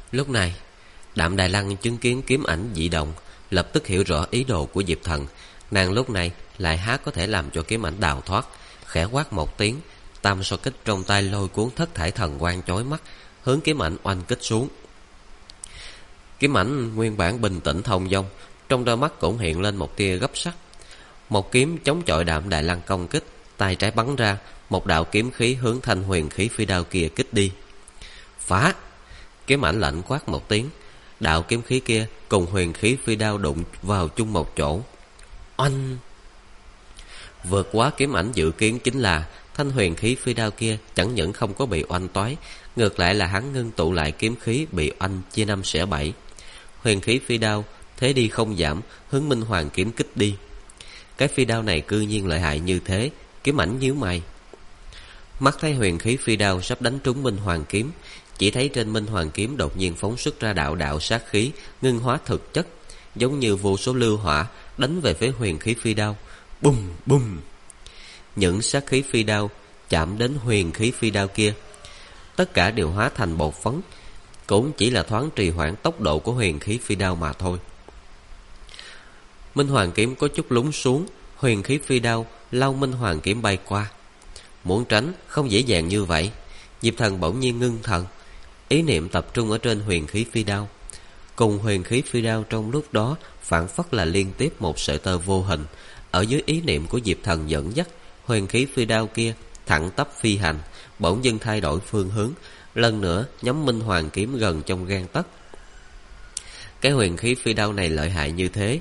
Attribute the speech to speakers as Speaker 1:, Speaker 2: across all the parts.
Speaker 1: Lúc này Đạm Đài Lăng chứng kiến kiếm ảnh dị động, lập tức hiểu rõ ý đồ của Diệp Thần. Nàng lúc này lại há có thể làm cho kiếm ảnh đào thoát. Khẽ quát một tiếng, tam so kích trong tay lôi cuốn thất thải thần quang chói mắt, hướng kiếm ảnh oanh kích xuống. Kiếm ảnh nguyên bản bình tĩnh thông dong, trong đôi mắt cũng hiện lên một tia gấp sắc. Một kiếm chống chọi Đạm Đài Lăng công kích, tay trái bắn ra, một đạo kiếm khí hướng thanh huyền khí phi đao kia kích đi. Phá! Kiếm ảnh lạnh quát một tiếng, đạo kiếm khí kia cùng huyền khí phi đao đụng vào chung một chỗ. Oanh! Vượt quá kiếm ảnh dự kiến chính là thanh huyền khí phi đao kia chẳng những không có bị oanh toái, ngược lại là hắn ngưng tụ lại kiếm khí bị oanh chia năm xẻ bảy. Huyền khí phi đao thế đi không giảm, hướng Minh Hoàng kiếm kích đi. Cái phi đao này cư nhiên lợi hại như thế, kiếm ảnh nhíu mày. Mắt thấy huyền khí phi đao sắp đánh trúng Minh Hoàng kiếm, chỉ thấy trên Minh Hoàng kiếm đột nhiên phóng xuất ra đạo đạo sát khí ngưng hóa thực chất, giống như vô số lưu hỏa đánh về phía huyền khí phi đao. Bùm bùm! Những sát khí phi đao chạm đến huyền khí phi đao kia, tất cả đều hóa thành bột phấn, cũng chỉ là thoáng trì hoãn tốc độ của huyền khí phi đao mà thôi. Minh Hoàng kiếm có chút lún xuống, huyền khí phi đao lao Minh Hoàng kiếm bay qua. Muốn tránh không dễ dàng như vậy. Diệp Thần bỗng nhiên ngưng thần, ý niệm tập trung ở trên huyền khí phi đao. Cùng huyền khí phi đao trong lúc đó phảng phất là liên tiếp một sợi tơ vô hình. Ở dưới ý niệm của Diệp Thần dẫn dắt, huyền khí phi đao kia thẳng tắp phi hành, bỗng dưng thay đổi phương hướng, lần nữa nhắm Minh Hoàng kiếm gần trong gang tấc. Cái huyền khí phi đao này lợi hại như thế,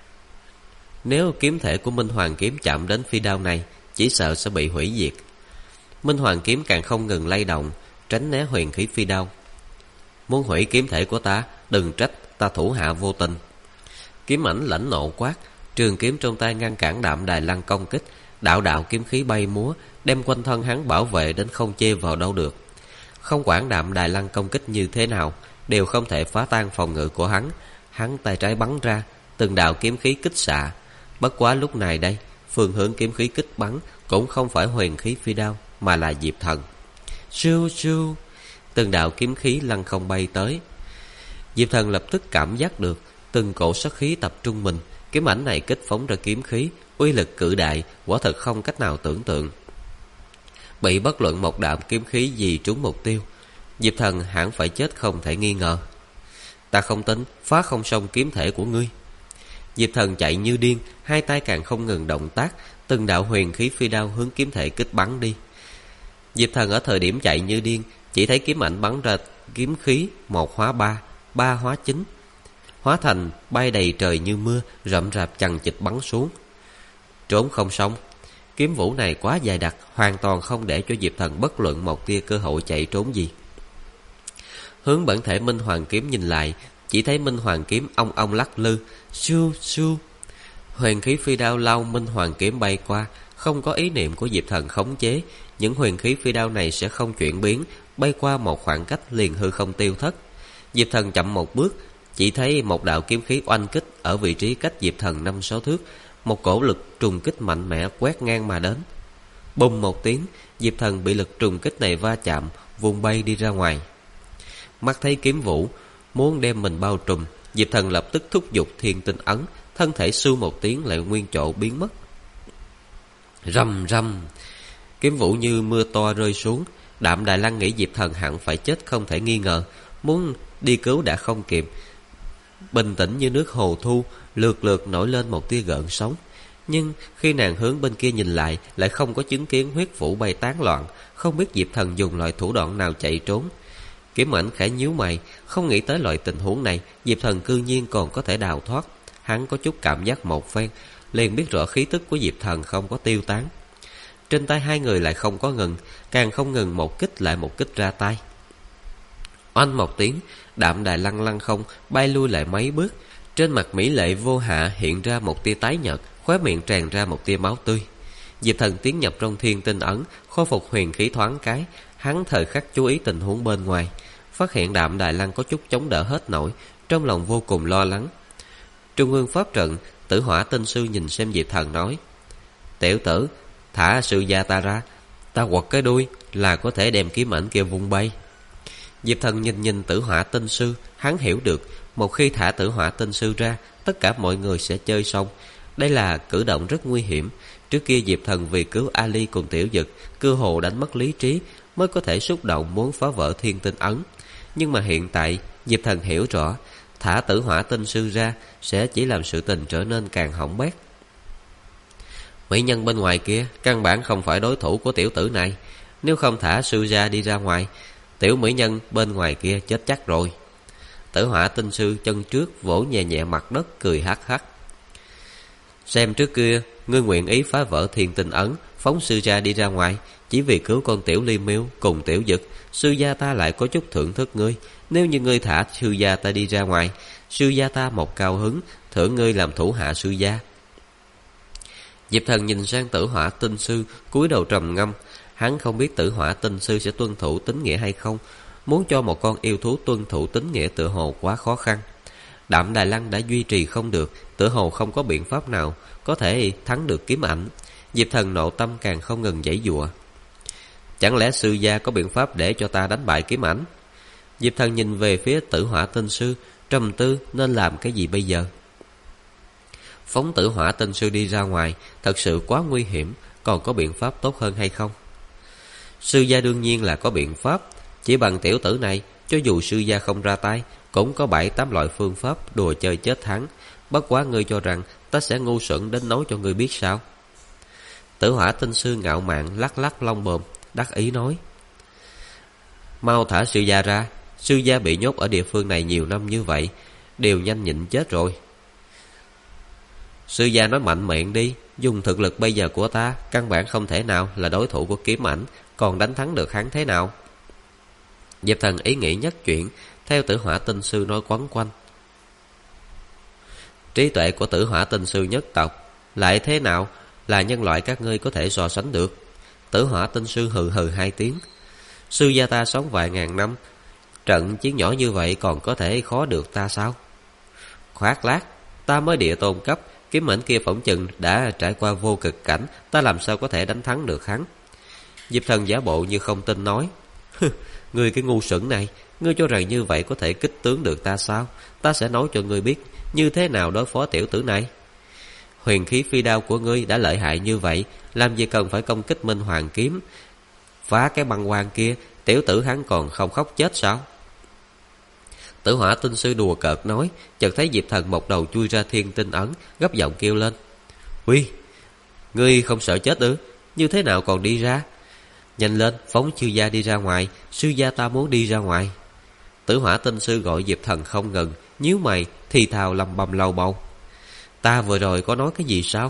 Speaker 1: nếu kiếm thể của Minh Hoàng kiếm chạm đến phi đao này, chỉ sợ sẽ bị hủy diệt. Minh Hoàng kiếm càng không ngừng lay động, tránh né huyền khí phi đao. Muốn hủy kiếm thể của ta, đừng trách ta thủ hạ vô tình. Kiếm ảnh lãnh nộ quát, trường kiếm trong tay ngăn cản Đạm Đài Lăng công kích, đạo đạo kiếm khí bay múa, đem quanh thân hắn bảo vệ đến không chê vào đâu được. Không quản Đạm Đài Lăng công kích như thế nào, đều không thể phá tan phòng ngự của hắn. Hắn tay trái bắn ra, từng đạo kiếm khí kích xạ. Bất quá lúc này đây, phương hướng kiếm khí kích bắn cũng không phải huyền khí phi đao, mà là Diệp Thần. Siêu siêu, từng đạo kiếm khí lăng không bay tới. Diệp Thần lập tức cảm giác được từng cổ sát khí tập trung mình. Kiếm ảnh này kích phóng ra kiếm khí, uy lực cự đại, quả thật không cách nào tưởng tượng. Bị bất luận một đạo kiếm khí gì trúng mục tiêu, Diệp Thần hẳn phải chết không thể nghi ngờ. Ta không tính phá không xong kiếm thể của ngươi. Diệp Thần chạy như điên, hai tay càng không ngừng động tác, từng đạo huyền khí phi đao hướng kiếm thể kích bắn đi. Diệp Thần ở thời điểm chạy như điên, chỉ thấy kiếm ảnh bắn ra kiếm khí 1 hóa 3, 3 hóa 9, hóa thành bay đầy trời như mưa, rậm rạp chằng chịt bắn xuống. Trốn không xong. Kiếm vũ này quá dài đặc, hoàn toàn không để cho Diệp Thần bất luận một tia cơ hội chạy trốn gì. Hướng bản thể Minh Hoàng kiếm nhìn lại, chỉ thấy Minh Hoàng kiếm ong ong lắc lư, siêu siêu. Huyền khí phi đao lao Minh Hoàng kiếm bay qua, không có ý niệm của Diệp Thần khống chế, những huyền khí phi đao này sẽ không chuyển biến, bay qua một khoảng cách liền hư không tiêu thất. Diệp Thần chậm một bước, chỉ thấy một đạo kiếm khí oanh kích ở vị trí cách Diệp Thần 5-6 thước, một cổ lực trùng kích mạnh mẽ quét ngang mà đến. Bùng một tiếng, Diệp Thần bị lực trùng kích này va chạm, vùng bay đi ra ngoài. Mắt thấy kiếm vũ muốn đem mình bao trùm, Diệp Thần lập tức thúc giục Thiên Tinh ấn, thân thể xu một tiếng lại nguyên chỗ biến mất. Rầm rầm, kiếm vũ như mưa to rơi xuống. Đạm Đài Lăng nghĩ Diệp Thần hẳn phải chết không thể nghi ngờ, muốn đi cứu đã không kịp. Bình tĩnh như nước hồ thu, lượt lượt nổi lên một tia gợn sóng. Nhưng khi nàng hướng bên kia nhìn lại, lại không có chứng kiến huyết vũ bay tán loạn, không biết Diệp Thần dùng loại thủ đoạn nào chạy trốn. Kiếm ảnh khẽ nhíu mày, không nghĩ tới loại tình huống này Diệp Thần cư nhiên còn có thể đào thoát. Hắn có chút cảm giác một phen, liền biết rõ khí tức của Diệp Thần không có tiêu tán. Trên tay hai người lại không có ngừng, càng không ngừng một kích lại một kích ra tay. Oanh một tiếng, Đạm Đài Lăng lăng không bay lui lại mấy bước. Trên mặt mỹ lệ vô hạ hiện ra một tia tái nhợt, khóe miệng tràn ra một tia máu tươi. Diệp Thần tiến nhập trong Thiên Tinh ấn, khôi phục huyền khí thoáng cái. Hắn thời khắc chú ý tình huống bên ngoài, phát hiện Đạm Đài Lăng có chút chống đỡ hết nổi, trong lòng vô cùng lo lắng. Trung ương pháp trận, Tử Hỏa Tinh Sư nhìn xem Diệp Thần nói: Tiểu tử, thả sư gia ta ra, ta quật cái đuôi là có thể đem kiếm ảnh kia vung bay. Diệp Thần nhìn nhìn Tử Hỏa Tinh Sư, hắn hiểu được một khi thả Tử Hỏa Tinh Sư ra, tất cả mọi người sẽ chơi xong. Đây là cử động rất nguy hiểm. Trước kia Diệp Thần vì cứu Ali cùng Tiểu Dực, cơ hồ đánh mất lý trí, mới có thể xúc động muốn phá vỡ Thiên Tinh Ấn. Nhưng mà hiện tại Diệp Thần hiểu rõ, thả Tử Hỏa Tinh Sư ra sẽ chỉ làm sự tình trở nên càng hỏng bét. Mỹ nhân bên ngoài kia căn bản không phải đối thủ của tiểu tử này. Nếu không thả sư gia đi ra ngoài, tiểu mỹ nhân bên ngoài kia chết chắc rồi. Tử Hỏa Tinh Sư chân trước vỗ nhẹ nhẹ mặt đất, cười hắc hắc. Xem trước kia ngươi nguyện ý phá vỡ Thiên Tinh Ấn, phóng sư gia đi ra ngoài, chỉ vì cứu con tiểu Ly Miêu cùng Tiểu Dực. Sư gia ta lại có chút thưởng thức ngươi. Nếu như ngươi thả sư gia ta đi ra ngoài, sư gia ta một cao hứng, thưởng ngươi làm thủ hạ sư gia. Diệp Thần nhìn sang Tử Hỏa Tinh Sư, cúi đầu trầm ngâm. Hắn không biết Tử Hỏa Tinh Sư sẽ tuân thủ tín nghĩa hay không. Muốn cho một con yêu thú tuân thủ tín nghĩa tựa hồ quá khó khăn. Đạm Đài Lăng đã duy trì không được, tựa hồ không có biện pháp nào có thể thắng được kiếm ảnh. Diệp Thần nội tâm càng không ngừng giãy giụa. Chẳng lẽ sư gia có biện pháp để cho ta đánh bại kiếm ảnh? Diệp Thần nhìn về phía Tử Hỏa Tinh Sư, trầm tư nên làm cái gì bây giờ. Phóng Tử Hỏa Tinh Sư đi ra ngoài thật sự quá nguy hiểm, còn có biện pháp tốt hơn hay không? Sư gia đương nhiên là có biện pháp. Chỉ bằng tiểu tử này, cho dù sư gia không ra tay, cũng có 7-8 loại phương pháp đùa chơi chết thắng. Bất quá ngươi cho rằng ta sẽ ngu xuẩn đến nói cho ngươi biết sao? Tử Hỏa Tinh Sư ngạo mạn lắc lắc lông bồm, đắc ý nói. Mau thả sư gia ra. Sư gia bị nhốt ở địa phương này nhiều năm như vậy, đều nhanh nhịn chết rồi. Sư gia nói mạnh miệng đi. Dùng thực lực bây giờ của ta, căn bản không thể nào là đối thủ của kiếm ảnh, còn đánh thắng được hắn thế nào? Diệp Thần ý nghĩ nhất chuyển, theo Tử Hỏa Tinh Sư nói quấn quanh. Trí tuệ của Tử Hỏa Tinh Sư nhất tộc lại thế nào là nhân loại các ngươi có thể so sánh được? Tử Hỏa Tinh Sư hừ hừ 2 tiếng. Sư gia ta sống vài ngàn năm, trận chiến nhỏ như vậy còn có thể khó được ta sao? Khoác lác, ta mới địa tôn cấp, kiếm ảnh kia phỏng chừng đã trải qua vô cực cảnh, ta làm sao có thể đánh thắng được hắn? Diệp Thần giả bộ như không tin nói. Ngươi cái ngu xuẩn này, ngươi cho rằng như vậy có thể kích tướng được ta sao? Ta sẽ nói cho ngươi biết như thế nào đối phó tiểu tử này. Huyền khí phi đao của ngươi đã lợi hại như vậy, làm gì cần phải công kích Minh Hoàng kiếm? Phá cái băng quan kia, tiểu tử hắn còn không khóc chết sao? Tử Hỏa Tinh Sư đùa cợt nói. Chợt thấy Diệp Thần một đầu chui ra Thiên Tinh Ấn, gấp giọng kêu lên. Uy, ngươi không sợ chết ư? Như thế nào còn đi ra? Nhanh lên, phóng sư gia đi ra ngoài, sư gia ta muốn đi ra ngoài. Tử Hỏa Tinh Sư gọi Diệp Thần không ngừng, nhíu mày thì thào lầm bầm lầu bầu. Ta vừa rồi có nói cái gì sao?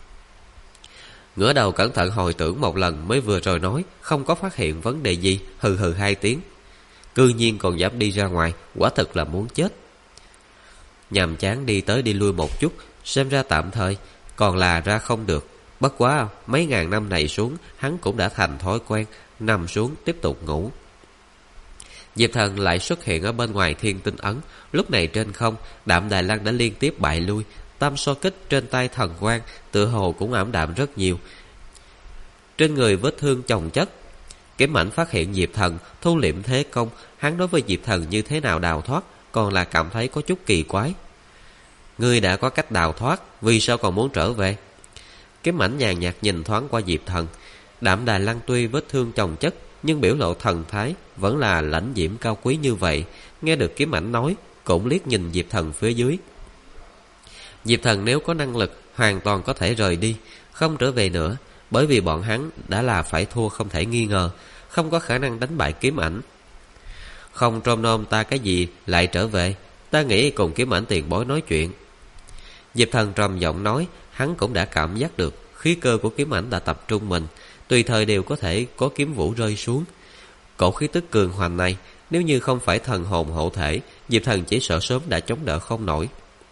Speaker 1: Ngửa đầu cẩn thận hồi tưởng một lần mới vừa rồi nói, không có phát hiện vấn đề gì, hừ hừ 2 tiếng. Cư nhiên còn dám đi ra ngoài, quả thật là muốn chết. Nhàm chán đi tới đi lui một chút, xem ra tạm thời còn là ra không được. Bất quá mấy ngàn năm này xuống, hắn cũng đã thành thói quen, nằm xuống tiếp tục ngủ. Diệp Thần lại xuất hiện ở bên ngoài Thiên Tinh Ấn. Lúc này trên không, Đạm Đài Lăng đã liên tiếp bại lui. Tam so kích trên tay thần quang tựa hồ cũng ảm đạm rất nhiều. Trên người vết thương chồng chất. Kiếm ảnh phát hiện Diệp Thần thu liệm thế công, hắn đối với Diệp Thần như thế nào đào thoát còn là cảm thấy có chút kỳ quái. Ngươi đã có cách đào thoát, vì sao còn muốn trở về? Kiếm ảnh nhàn nhạt nhìn thoáng qua Diệp Thần. Đạm Đài Lăng tuy vết thương chồng chất, nhưng biểu lộ thần thái vẫn là lãnh diễm cao quý như vậy. Nghe được kiếm ảnh nói, cũng liếc nhìn Diệp Thần phía dưới. Diệp Thần nếu có năng lực, hoàn toàn có thể rời đi, không trở về nữa, bởi vì bọn hắn đã là phải thua không thể nghi ngờ, không có khả năng đánh bại kiếm ảnh. Không trông nom ta cái gì lại trở về, ta nghĩ cùng kiếm ảnh tiền bối nói chuyện. Diệp Thần trầm giọng nói, hắn cũng đã cảm giác được khí cơ của kiếm ảnh đã tập trung mình, tùy thời đều có thể có kiếm vũ rơi xuống. Cổ khí tức cường hoành này, nếu như không phải thần hồn hộ thể, Diệp Thần chỉ sợ sớm đã chống đỡ không nổi.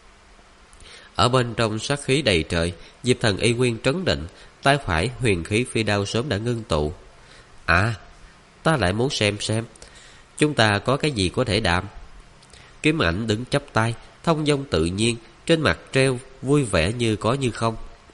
Speaker 1: Ở bên trong sát khí đầy trời, Diệp Thần y nguyên trấn định, tay phải huyền khí phi đao sớm đã ngưng tụ. À, ta lại muốn xem chúng ta có cái gì có thể đàm. Kiếm ảnh đứng chắp tay, thông dong tự nhiên, trên mặt treo vui vẻ như có như không.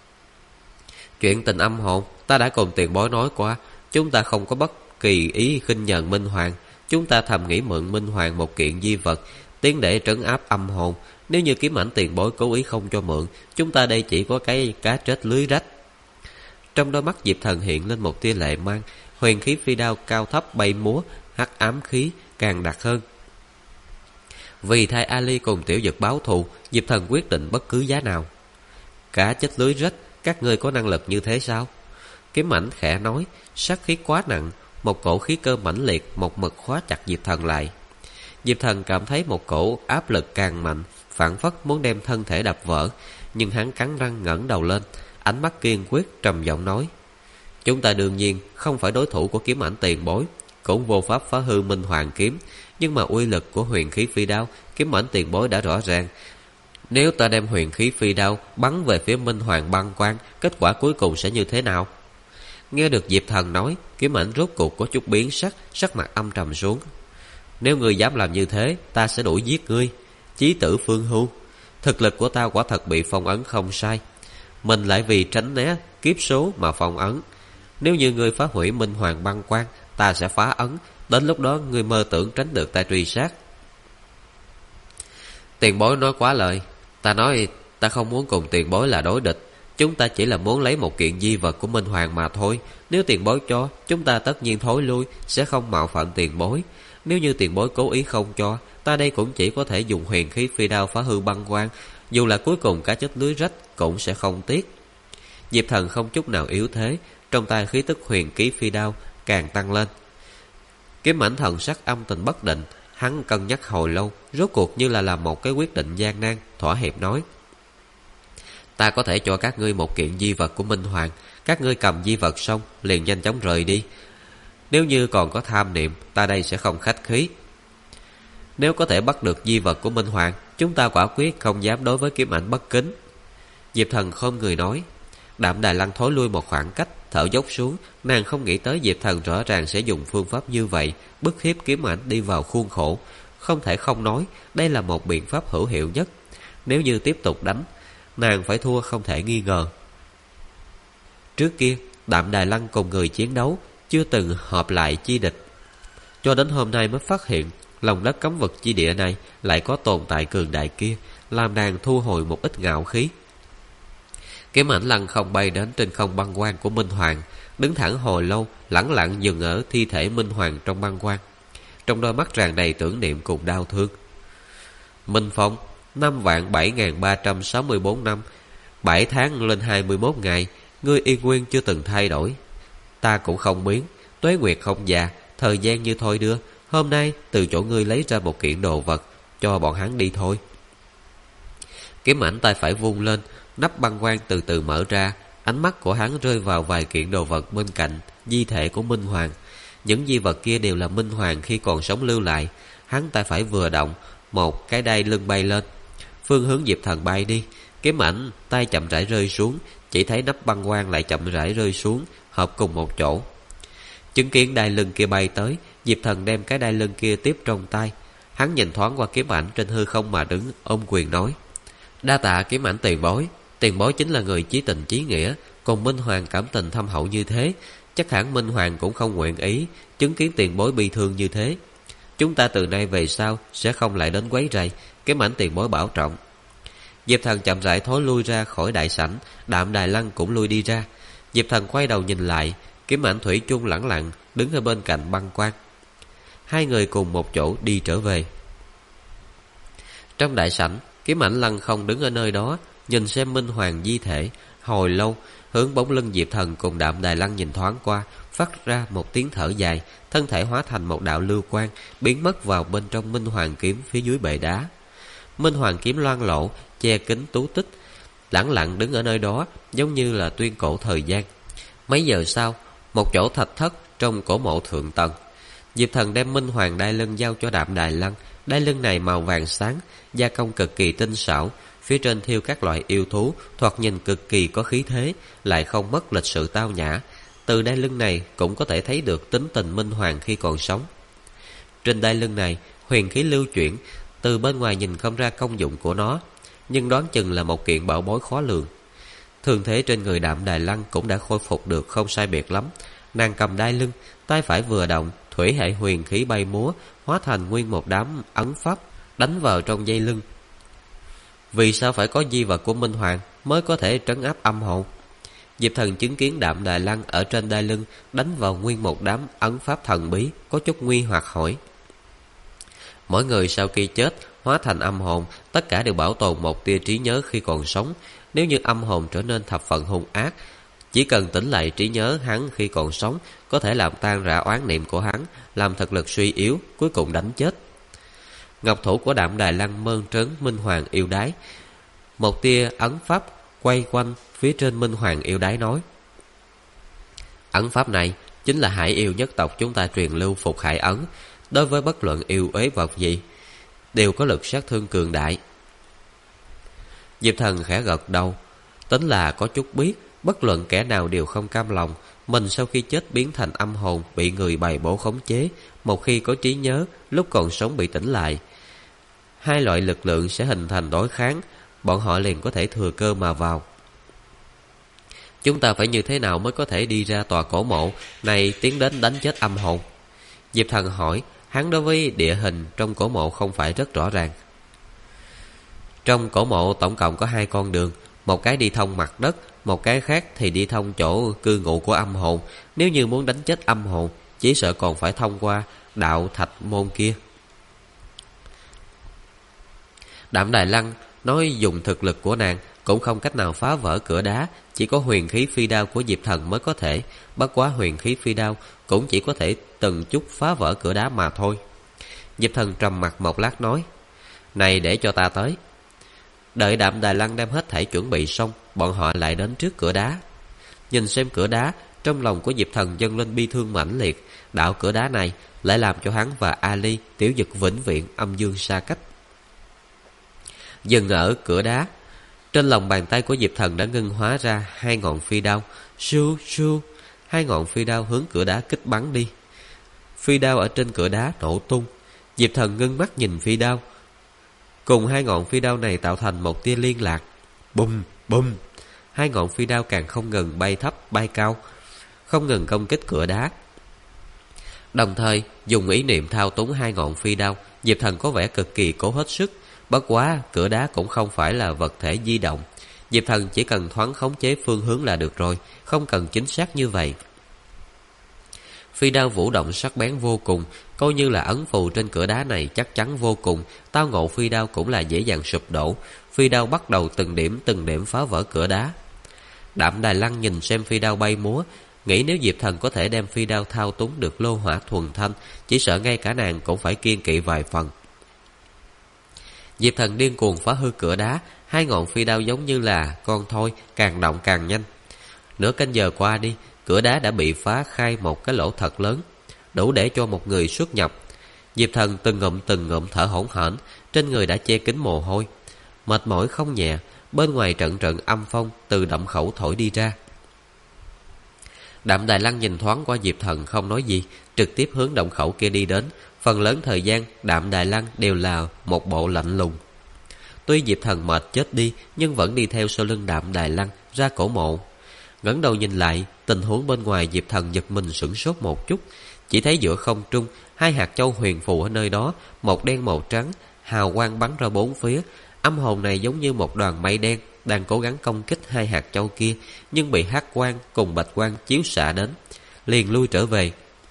Speaker 1: Chuyện tình âm hồn ta đã cùng tiền bối nói qua, chúng ta không có bất kỳ ý khinh nhờn Minh Hoàng, Chúng ta thầm nghĩ mượn Minh Hoàng một kiện di vật, tiến để trấn áp âm hồn. Nếu như kiếm ảnh tiền bối cố ý không cho mượn, chúng ta đây chỉ có cái cá chết lưới rách. Trong đôi mắt Diệp Thần hiện lên một tia lệ mang. Huyền khí phi đao cao thấp bay múa, hắc ám khí càng đặc hơn. Vì thay Ali cùng Tiểu Dực báo thù, Diệp Thần quyết định bất cứ giá nào. Cá chết lưới rách, các ngươi có năng lực như thế sao? Kiếm ảnh khẽ nói, sát khí quá nặng, một cổ khí cơ mãnh liệt một mực khóa chặt Diệp Thần lại. Diệp Thần cảm thấy một cổ áp lực càng mạnh, phảng phất muốn đem thân thể đập vỡ, nhưng hắn cắn răng ngẩng đầu lên, ánh mắt kiên quyết trầm giọng nói: chúng ta đương nhiên không phải đối thủ của kiếm ảnh tiền bối, cũng vô pháp phá hư Minh Hoàng kiếm, nhưng mà uy lực của huyền khí phi đao, kiếm ảnh tiền bối đã rõ ràng. Nếu ta đem huyền khí phi đao bắn về phía Minh Hoàng băng quang, kết quả cuối cùng sẽ như thế nào? Nghe được Diệp Thần nói, kiếm ảnh rốt cuộc có chút biến sắc, sắc mặt âm trầm xuống. Nếu ngươi dám làm như thế, ta sẽ đuổi giết ngươi. Chí tử Phương Hưu, thực lực của ta quả thật bị phong ấn không sai, mình lại vì tránh né kiếp số mà phong ấn. Nếu như ngươi phá hủy Minh Hoàng băng quang, ta sẽ phá ấn, đến lúc đó ngươi mơ tưởng tránh được ta truy sát. Tiền bối nói quá lời. Ta nói ta không muốn cùng tiền bối là đối địch, chúng ta chỉ là muốn lấy một kiện di vật của Minh Hoàng mà thôi. Nếu tiền bối cho, chúng ta tất nhiên thối lui, sẽ không mạo phạm tiền bối. Nếu như tiền bối cố ý không cho, ta đây cũng chỉ có thể dùng huyền khí phi đao phá hư băng quang, dù là cuối cùng cá chết lưới rách cũng sẽ không tiếc. Diệp Thần không chút nào yếu thế, trong tay khí tức huyền khí phi đao càng tăng lên. Kiếm ảnh thần sắc âm tình bất định, hắn cân nhắc hồi lâu, rốt cuộc như là làm một cái quyết định gian nan, thỏa hiệp nói: ta có thể cho các ngươi một kiện di vật của Minh Hoàng, các ngươi cầm di vật xong liền nhanh chóng rời đi. Nếu như còn có tham niệm, ta đây sẽ không khách khí. Nếu có thể bắt được di vật của Minh Hoàng, chúng ta quả quyết không dám đối với kiếm ảnh bất kính. Diệp Thần không người nói. Đạm Đài Lăng thối lui một khoảng cách, thở dốc xuống. Nàng không nghĩ tới Diệp Thần rõ ràng sẽ dùng phương pháp như vậy, bức hiếp kiếm ảnh đi vào khuôn khổ. Không thể không nói, đây là một biện pháp hữu hiệu nhất. Nếu như tiếp tục đánh, nàng phải thua không thể nghi ngờ. Trước kia, Đạm Đài Lăng cùng người chiến đấu chưa từng hợp lại chi địch, cho đến hôm nay mới phát hiện lòng đất cấm vực chi địa này lại có tồn tại cường đại kia, làm nàng thu hồi một ít ngạo khí. Kiếm ảnh lăng không bay đến trên không băng quang của Minh Hoàng, đứng thẳng hồi lâu, lẳng lặng dừng ở thi thể Minh Hoàng trong băng quang, trong đôi mắt tràn đầy tưởng niệm cùng đau thương. Minh Phong, 5.7364 năm, 7 tháng lên 21 ngày, ngươi y nguyên chưa từng thay đổi. Ta cũng không biến, tuế nguyệt không già, thời gian như thôi đưa. Hôm nay từ chỗ ngươi lấy ra một kiện đồ vật, cho bọn hắn đi thôi. Kiếm ảnh tay phải vung lên, nắp băng quang từ từ mở ra. Ánh mắt của hắn rơi vào vài kiện đồ vật bên cạnh di thể của Minh Hoàng. Những di vật kia đều là Minh Hoàng khi còn sống lưu lại. Hắn tay phải vừa động, một cái đai lưng bay lên, phương hướng Diệp Thần bay đi. Kiếm ảnh tay chậm rãi rơi xuống, chỉ thấy nắp băng quang lại chậm rãi rơi xuống, hợp cùng một chỗ. Chứng kiến đai lưng kia bay tới, Diệp Thần đem cái đai lưng kia tiếp trong tay. Hắn nhìn thoáng qua kiếm ảnh trên hư không mà đứng, ôm quyền nói: đa tạ kiếm ảnh tiền bối. Tiền bối chính là người chí tình chí nghĩa, cùng Minh Hoàng cảm tình thâm hậu như thế, chắc hẳn Minh Hoàng cũng không nguyện ý chứng kiến tiền bối bi thương như thế. Chúng ta từ nay về sau sẽ không lại đến quấy rầy, kiếm ảnh tiền bối bảo trọng. Diệp Thần chậm rãi thối lui ra khỏi đại sảnh, Đạm Đài Lăng cũng lui đi ra. Diệp Thần quay đầu nhìn lại, kiếm ảnh thủy chung lẳng lặng đứng ở bên cạnh băng quang. Hai người cùng một chỗ đi trở về. Trong đại sảnh, kiếm ảnh lăng không đứng ở nơi đó, nhìn xem Minh Hoàng di thể hồi lâu, hướng bóng lưng Diệp Thần cùng Đạm Đài Lăng nhìn thoáng qua, phát ra một tiếng thở dài, thân thể hóa thành một đạo lưu quang, biến mất vào bên trong Minh Hoàng kiếm phía dưới bệ đá. Minh Hoàng kiếm loang lổ, che kính tú tích, lẳng lặng đứng ở nơi đó, giống như là tuyên cổ thời gian. Mấy giờ sau, một chỗ thạch thất trong cổ mộ thượng tầng, Diệp Thần đem Minh Hoàng đai lưng giao cho Đạm Đài Lăng. Đai lưng này màu vàng sáng, gia công cực kỳ tinh xảo, phía trên thêu các loại yêu thú, thoạt nhìn cực kỳ có khí thế, lại không mất lịch sự tao nhã. Từ đai lưng này cũng có thể thấy được tính tình Minh Hoàng khi còn sống. Trên đai lưng này, huyền khí lưu chuyển, từ bên ngoài nhìn không ra công dụng của nó, nhưng đoán chừng là một kiện bảo bối khó lường. Thương thế trên người Đạm Đài Lăng cũng đã khôi phục được không sai biệt lắm, Nàng cầm đai lưng, tay phải vừa động, thủy hệ huyền khí bay múa, hóa thành nguyên một đám ấn pháp đánh vào trong dây lưng. Vì sao phải có di vật của Minh Hoàng mới có thể trấn áp âm hồn? Diệp Thần chứng kiến Đạm Đài Lăng ở trên đai lưng đánh vào nguyên một đám ấn pháp thần bí, có chút nguy hoặc hỏi: mỗi người sau khi chết hóa thành âm hồn, tất cả đều bảo tồn một tia trí nhớ khi còn sống. Nếu như âm hồn trở nên thập phần hung ác, chỉ cần tỉnh lại trí nhớ hắn khi còn sống, có thể làm tan rã oán niệm của hắn, làm thực lực suy yếu, cuối cùng đánh chết. Ngọc thủ của Đạm Đài Lăng mơn trớn Minh Hoàng yêu đái. Một tia ấn pháp quay quanh phía trên Minh Hoàng yêu đái nói: ấn pháp này chính là hải yêu nhất tộc chúng ta truyền lưu Phục Hải ấn. Đối với bất luận yêu uế vật gì đều có lực sát thương cường đại. Diệp Thần khẽ gật đầu, tính là có chút biết. Bất luận kẻ nào đều không cam lòng mình sau khi chết biến thành âm hồn, bị người bày bổ khống chế. Một khi có trí nhớ, lúc còn sống bị tỉnh lại, hai loại lực lượng sẽ hình thành đối kháng, bọn họ liền có thể thừa cơ mà vào. Chúng ta phải như thế nào mới có thể đi ra tòa cổ mộ này tiến đến đánh chết âm hồn? Diệp Thần hỏi. Hắn đối với địa hình trong cổ mộ không phải rất rõ ràng. Trong cổ mộ tổng cộng có 2 con đường, một cái đi thông mặt đất, một cái khác thì đi thông chỗ cư ngụ của âm hồn. Nếu như muốn đánh chết âm hồn, chỉ sợ còn phải thông qua đạo thạch môn kia. Đạm Đài Lăng nói dùng thực lực của nàng cũng không cách nào phá vỡ cửa đá, chỉ có huyền khí phi đao của Diệp Thần mới có thể. Bất quá huyền khí phi đao cũng chỉ có thể từng chút phá vỡ cửa đá mà thôi. Diệp Thần trầm mặt một lát nói: này để cho ta tới. Đợi Đạm Đài Lăng đem hết thảy chuẩn bị xong, bọn họ lại đến trước cửa đá. Nhìn xem cửa đá, trong lòng của Diệp Thần dâng lên bi thương mãnh liệt. Đạo cửa đá này lại làm cho hắn và Ali, Tiểu Dực vĩnh viễn âm dương xa cách. Dừng ở cửa đá, trên lòng bàn tay của Diệp Thần đã ngưng hóa ra 2 ngọn phi đao. Su su, 2 ngọn phi đao hướng cửa đá kích bắn đi. Phi đao ở trên cửa đá nổ tung. Diệp Thần ngưng mắt nhìn phi đao, cùng 2 ngọn phi đao này tạo thành một tia liên lạc. Bùm bùm, 2 ngọn phi đao càng không ngừng bay thấp bay cao, không ngừng công kích cửa đá. Đồng thời dùng ý niệm thao túng 2 ngọn phi đao, Diệp Thần có vẻ cực kỳ cố hết sức. Bất quá cửa đá cũng không phải là vật thể di động, Diệp Thần chỉ cần thoáng khống chế phương hướng là được rồi, không cần chính xác như vậy. Phi đao vũ động sắc bén vô cùng, coi như là ấn phù trên cửa đá này chắc chắn vô cùng. Tao ngộ phi đao cũng là dễ dàng sụp đổ. Phi đao bắt đầu từng điểm phá vỡ cửa đá. Đạm Đài Lăng nhìn xem phi đao bay múa, nghĩ nếu Diệp Thần có thể đem phi đao thao túng được lô hỏa thuần thanh, chỉ sợ ngay cả nàng cũng phải kiêng kỵ vài phần. Diệp Thần điên cuồng phá hư cửa đá, 2 ngọn phi đao giống như là con thoi, càng động càng nhanh. Nửa canh giờ qua đi, cửa đá đã bị phá khai một cái lỗ thật lớn, đủ để cho một người xuất nhập. Diệp Thần từng ngụm thở hổn hển, trên người đã che kín mồ hôi, mệt mỏi không nhẹ. Bên ngoài trận trận âm phong từ động khẩu thổi đi ra. Đạm Đài Lăng nhìn thoáng qua Diệp Thần không nói gì, trực tiếp hướng động khẩu kia đi đến. Phần lớn thời gian Đạm Đài Lăng đều là một bộ lạnh lùng. Tuy Diệp Thần mệt chết đi, nhưng vẫn đi theo sau lưng Đạm Đài Lăng ra cổ mộ. Ngẩng đầu nhìn lại, tình huống bên ngoài Diệp Thần giật mình sửng sốt một chút. Chỉ thấy giữa không trung 2 hạt châu huyền phù ở nơi đó, một đen một trắng, hào quang bắn ra bốn phía. Âm hồn này giống như một đoàn mây đen đang cố gắng công kích 2 hạt châu kia, nhưng bị hắc quang cùng bạch quang chiếu xạ đến, liền lui trở về.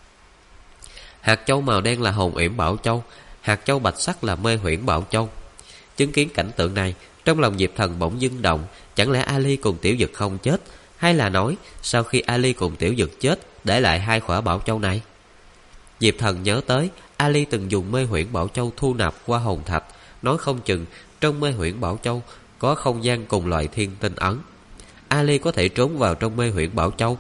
Speaker 1: Hạt châu màu đen là Hồn Uyển Bảo Châu, hạt châu bạch sắc là Mê Huyễn Bảo Châu. Chứng kiến cảnh tượng này, trong lòng Diệp Thần bỗng dưng động. Chẳng lẽ Ali cùng Tiểu Dực không chết, hay là nói sau khi Ali cùng Tiểu Dực chết để lại 2 khỏa Bảo Châu này? Diệp Thần nhớ tới Ali từng dùng Mê Huyễn Bảo Châu thu nạp qua hồn thạch, nói không chừng trong Mê Huyễn Bảo Châu có không gian cùng loại thiên tinh ấn. Ali có thể trốn vào trong Mê Huyễn Bảo Châu.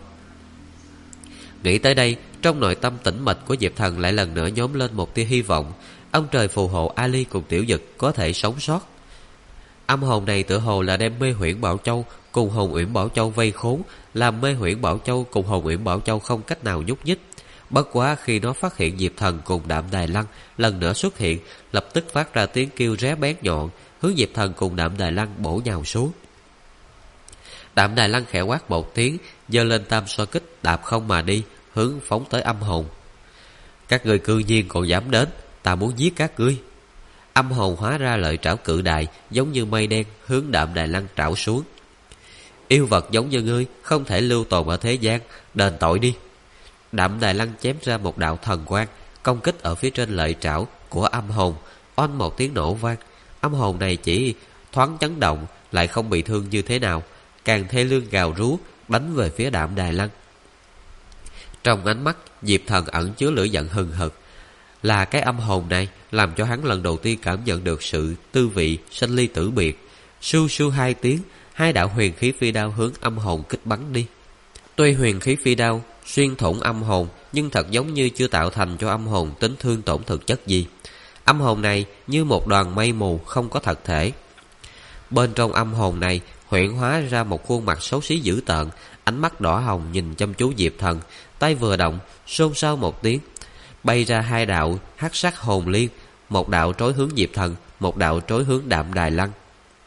Speaker 1: Nghĩ tới đây, trong nội tâm tĩnh mịch của Diệp Thần lại lần nữa nhóm lên một tia hy vọng. Ông trời phù hộ Ali cùng Tiểu Dực có thể sống sót. Âm hồn này tựa hồ là đem Mê Huyễn Bảo Châu cùng Hồn Uyển Bảo Châu vây khốn, làm Mê Huyễn Bảo Châu cùng Hồn Uyển Bảo Châu không cách nào nhúc nhích. Bất quá khi nó phát hiện Diệp Thần cùng Đạm Đài Lăng lần nữa xuất hiện, lập tức phát ra tiếng kêu ré bén nhọn, hướng Diệp Thần cùng Đạm Đài Lăng bổ nhào xuống. Đạm Đài Lăng khẽ quát một tiếng, giơ lên tam xoa kích đạp không mà đi, hướng phóng tới âm hồn. Các ngươi cư nhiên còn dám đến, ta muốn giết các ngươi. Âm hồn hóa ra lợi trảo cự đại, giống như mây đen hướng Đạm Đài Lăng trảo xuống. Yêu vật giống như ngươi không thể lưu tồn ở thế gian, đền tội đi. Đạm Đài Lăng chém ra một đạo thần quang, công kích ở phía trên lợi trảo của âm hồn. Oanh một tiếng nổ vang, âm hồn này chỉ thoáng chấn động, lại không bị thương như thế nào, càng thê lương gào rú đánh về phía Đạm Đài Lăng. Trong ánh mắt Diệp Thần ẩn chứa lửa giận hừng hực. Là cái âm hồn này làm cho hắn lần đầu tiên cảm nhận được sự tư vị sanh ly tử biệt. Su su hai tiếng, hai đạo huyền khí phi đao hướng âm hồn kích bắn đi. Tuy huyền khí phi đao xuyên thủng âm hồn, nhưng thật giống như chưa tạo thành cho âm hồn tính thương tổn thực chất gì. Âm hồn này như một đoàn mây mù không có thật thể. Bên trong âm hồn này huyễn hóa ra một khuôn mặt xấu xí dữ tợn, ánh mắt đỏ hồng nhìn chăm chú Diệp Thần. Tay vừa động, xôn xao một tiếng, bay ra hai đạo hắc sắc hồn liên, một đạo trối hướng Diệp Thần, một đạo trối hướng Đạm Đài Lăng.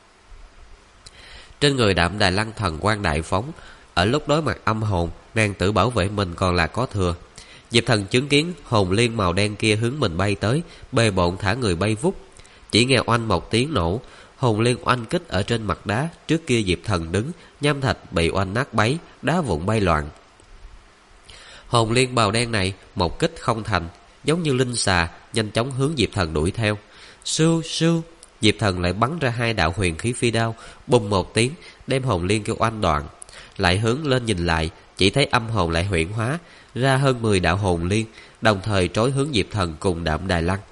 Speaker 1: Trên người Đạm Đài Lăng thần quang đại phóng. Ở lúc đối mặt âm hồn, nàng tự bảo vệ mình còn là có thừa. Diệp Thần chứng kiến hồn liên màu đen kia hướng mình bay tới, bề bộn thả người bay vút. Chỉ nghe oanh một tiếng nổ, hồn liên oanh kích ở trên mặt đá. Trước kia Diệp Thần đứng, nham thạch bị oanh nát bấy, đá vụn bay loạn. Hồn liên màu đen này một kích không thành, giống như linh xà, nhanh chóng hướng Diệp Thần đuổi theo. Sưu sưu, Diệp Thần lại bắn ra hai đạo huyền khí phi đao, bùng một tiếng đem hồn liên kêu oanh đoạn. Lại hướng lên nhìn lại, chỉ thấy âm hồn lại huyễn hóa ra hơn 10 đạo hồn liên, đồng thời trối hướng Diệp Thần cùng Đạm Đài Lăng.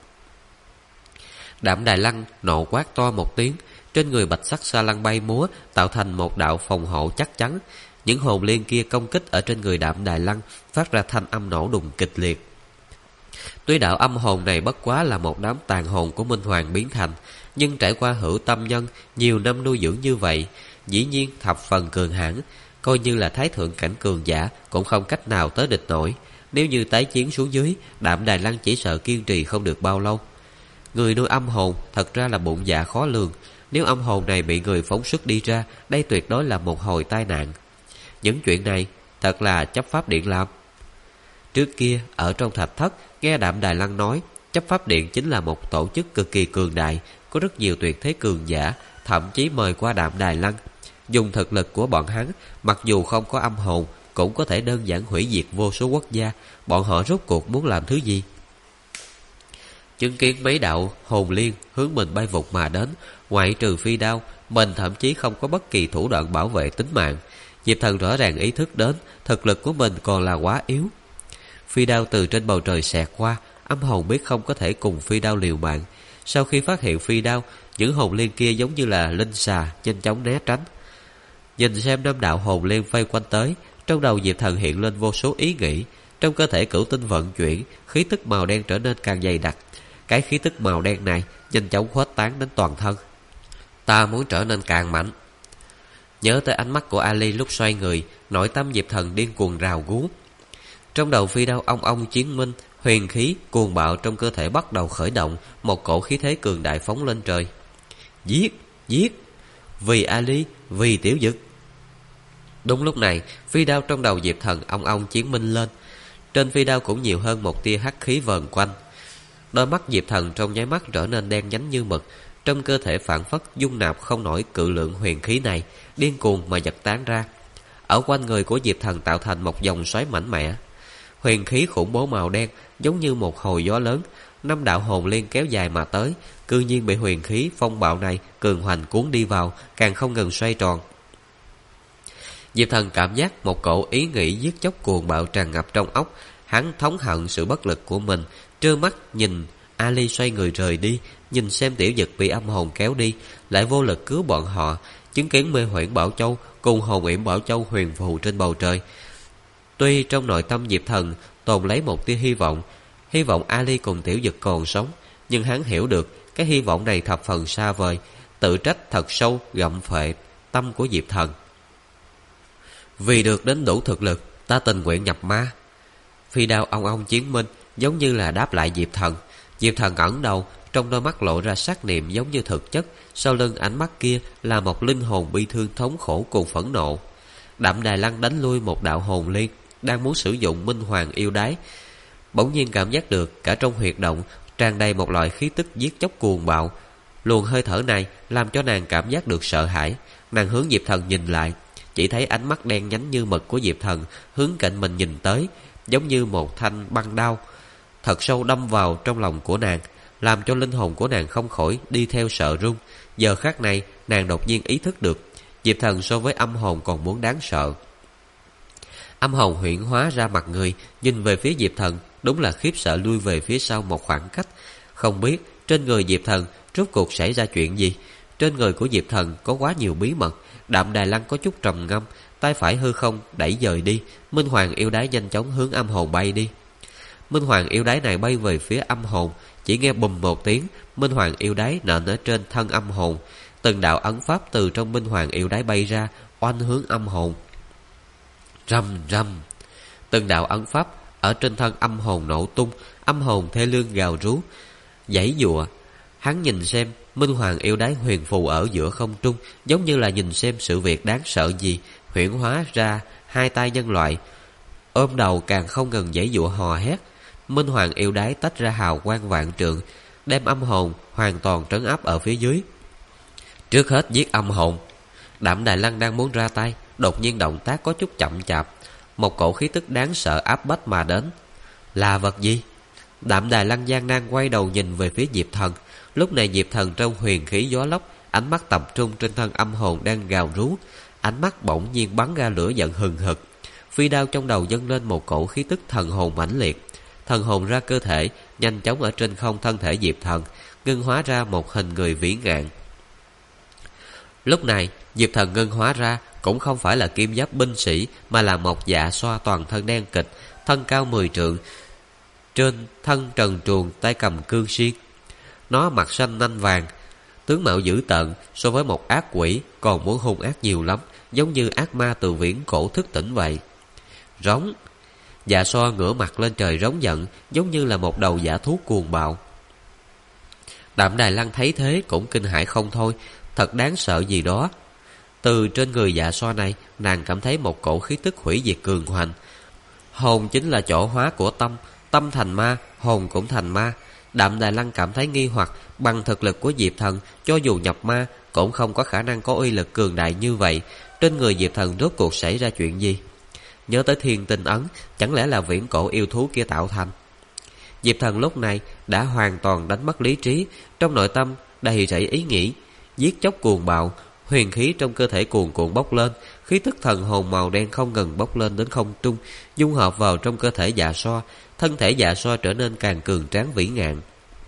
Speaker 1: Đạm Đài Lăng nộ quát to một tiếng, trên người bạch sắc sa lăng bay múa, tạo thành một đạo phòng hộ chắc chắn. Những hồn liên kia công kích ở trên người Đạm Đài Lăng, phát ra thanh âm nổ đùng kịch liệt. Tuy đạo âm hồn này bất quá là một đám tàn hồn của Minh Hoàng biến thành, nhưng trải qua hữu tâm nhân nhiều năm nuôi dưỡng như vậy, dĩ nhiên thập phần cường hãn. Coi như là thái thượng cảnh cường giả cũng không cách nào tới địch nổi. Nếu như tái chiến xuống dưới, Đạm Đài Lăng chỉ sợ kiên trì không được bao lâu. Người nuôi âm hồn thật ra là bụng dạ khó lường. Nếu âm hồn này bị người phóng xuất đi ra, đây tuyệt đối là một hồi tai nạn. Những chuyện này thật là chấp pháp điện làm. Trước kia ở trong thạch thất, nghe Đạm Đài Lăng nói chấp pháp điện chính là một tổ chức cực kỳ cường đại, có rất nhiều tuyệt thế cường giả, thậm chí mời qua Đạm Đài Lăng. Dùng thực lực của bọn hắn, mặc dù không có âm hồn, cũng có thể đơn giản hủy diệt vô số quốc gia. Bọn họ rốt cuộc muốn làm thứ gì? Chứng kiến mấy đạo hồn liên hướng mình bay vụt mà đến, ngoại trừ phi đao, mình thậm chí không có bất kỳ thủ đoạn bảo vệ tính mạng. Diệp Thần rõ ràng ý thức đến thực lực của mình còn là quá yếu. Phi đao từ trên bầu trời xẹt qua, âm hồn biết không có thể cùng phi đao liều mạng. Sau khi phát hiện phi đao, những hồn liên kia giống như là linh xà, nhanh chóng né tránh. Nhìn xem năm đạo hồn liên vây quanh tới, trong đầu Diệp Thần hiện lên vô số ý nghĩ. Trong cơ thể cửu tinh vận chuyển, khí tức màu đen trở nên càng dày đặc. Cái khí tức màu đen này nhanh chóng khuếch tán đến toàn thân. Ta muốn trở nên càng mạnh. Nhớ tới ánh mắt của Ali lúc xoay người, nội tâm Diệp Thần điên cuồng rào rú. Trong đầu phi đao ong ong chiến minh, huyền khí cuồng bạo trong cơ thể bắt đầu khởi động, một cổ khí thế cường đại phóng lên trời. Giết, giết, vì Ali, vì Tiểu Dực. Đúng lúc này, phi đao trong đầu Diệp Thần ong ong chiến minh lên. Trên phi đao cũng nhiều hơn một tia hắc khí vờn quanh. Đôi mắt Diệp Thần trong nháy mắt trở nên đen nhánh như mực. Trong cơ thể phản phất dung nạp không nổi cự lượng huyền khí này, điên cuồng mà giật tán ra. Ở quanh người của Diệp Thần tạo thành một dòng xoáy mạnh mẽ. Huyền khí khủng bố màu đen giống như một hồi gió lớn. 5 đạo hồn liên kéo dài mà tới, cư nhiên bị huyền khí phong bạo này cường hoành cuốn đi vào, càng không ngừng xoay tròn. Diệp Thần cảm giác một cổ ý nghĩ giết chóc cuồng bạo tràn ngập trong óc. Hắn thống hận sự bất lực của mình, trơ mắt nhìn Ali xoay người rời đi, nhìn xem Tiểu Dực bị âm hồn kéo đi, lại vô lực cứu bọn họ, chứng kiến mê huyễn Bảo Châu cùng hồn yểm Bảo Châu huyền phù trên bầu trời. Tuy trong nội tâm Diệp Thần tồn lấy một tia hy vọng Ali cùng Tiểu Dực còn sống, nhưng hắn hiểu được cái hy vọng này thập phần xa vời, tự trách thật sâu gặm phệ tâm của Diệp Thần. Vì được đến đủ thực lực, ta tình nguyện nhập ma. Phi đao ong ong chiến minh giống như là đáp lại Diệp Thần. Diệp Thần ngẩng đầu, trong đôi mắt lộ ra sắc niệm giống như thực chất. Sau lưng ánh mắt kia là một linh hồn bi thương thống khổ cùng phẫn nộ. Đạm Đài Lăng đánh lui một đạo hồn liên, đang muốn sử dụng Minh Hoàng yêu đái, bỗng nhiên cảm giác được cả trong huyệt động tràn đầy một loại khí tức giết chóc cuồng bạo. Luồng hơi thở này làm cho nàng cảm giác được sợ hãi. Nàng hướng Diệp Thần nhìn lại, chỉ thấy ánh mắt đen nhánh như mực của Diệp Thần hướng cạnh mình nhìn tới, giống như một thanh băng đao thật sâu đâm vào trong lòng của nàng, làm cho linh hồn của nàng không khỏi đi theo sợ run. Giờ khắc này nàng đột nhiên ý thức được, Diệp Thần so với âm hồn còn muốn đáng sợ. Âm hồn huyễn hóa ra mặt người, nhìn về phía Diệp Thần, đúng là khiếp sợ lui về phía sau một khoảng cách. Không biết trên người Diệp Thần rốt cuộc xảy ra chuyện gì. Trên người của Diệp Thần có quá nhiều bí mật. Đạm Đài Lăng có chút trầm ngâm, tay phải hư không đẩy dời đi. Minh Hoàng yêu đái nhanh chóng hướng âm hồn bay đi. Minh Hoàng yêu đái này bay về phía âm hồn, chỉ nghe bùm một tiếng, Minh Hoàng yêu đái nện ở trên thân âm hồn. Từng đạo ấn pháp từ trong Minh Hoàng yêu đái bay ra, oanh hướng âm hồn. Rầm rầm, từng đạo ấn pháp ở trên thân âm hồn nổ tung, âm hồn thê lương gào rú, giãy giụa. Hắn nhìn xem Minh Hoàng yêu đái huyền phù ở giữa không trung, giống như là nhìn xem sự việc đáng sợ gì. Huyễn hóa ra hai tay nhân loại, ôm đầu càng không ngừng giãy giụa hò hét. Minh Hoàng yêu đái tách ra hào quang vạn trượng, đem âm hồn hoàn toàn trấn áp ở phía dưới. Trước hết giết âm hồn. Đạm Đài Lăng đang muốn ra tay, đột nhiên động tác có chút chậm chạp. Một cổ khí tức đáng sợ áp bách mà đến. Là vật gì? Đạm Đài Lăng gian nan quay đầu nhìn về phía Diệp Thần. Lúc này Diệp Thần trong huyền khí gió lốc, ánh mắt tập trung trên thân âm hồn đang gào rú. Ánh mắt bỗng nhiên bắn ra lửa giận hừng hực. Phi đao trong đầu dâng lên một cổ khí tức thần hồn mãnh liệt. Thần hồn ra cơ thể, nhanh chóng ở trên không thân thể Diệp Thần, ngưng hóa ra một hình người vĩ ngạn. Lúc này Diệp Thần ngưng hóa ra cũng không phải là kim giáp binh sĩ, mà là một dạ xoa toàn thân đen kịch, thân cao 10 trượng, trên thân trần truồng, tay cầm cương xiên. Nó mặt xanh nanh vàng, tướng mạo dữ tợn, so với một ác quỷ còn muốn hung ác nhiều lắm, giống như ác ma từ viễn cổ thức tỉnh vậy. Rống. Dạ xoa ngửa mặt lên trời rống giận, giống như là một đầu dã thú cuồng bạo. Đạm Đài Lăng thấy thế cũng kinh hãi không thôi, thật đáng sợ gì đó. Từ trên người dạ xoa này, nàng cảm thấy một cổ khí tức hủy diệt cường hoành. Hồn chính là chỗ hóa của tâm, tâm thành ma, hồn cũng thành ma. Đạm Đài Lăng cảm thấy nghi hoặc, bằng thực lực của Diệp Thần, cho dù nhập ma cũng không có khả năng có uy lực cường đại như vậy. Trên người Diệp Thần rốt cuộc xảy ra chuyện gì? Nhớ tới Thiên Tinh Ấn, chẳng lẽ là viễn cổ yêu thú kia tạo thành? Diệp Thần lúc này đã hoàn toàn đánh mất lý trí, trong nội tâm đầy rẫy ý nghĩ, giết chóc cuồng bạo, huyền khí trong cơ thể cuồn cuộn bốc lên, khí tức thần hồn màu đen không ngừng bốc lên đến không trung, dung hợp vào trong cơ thể dạ xoa, thân thể dạ xoa trở nên càng cường tráng vĩ ngạn.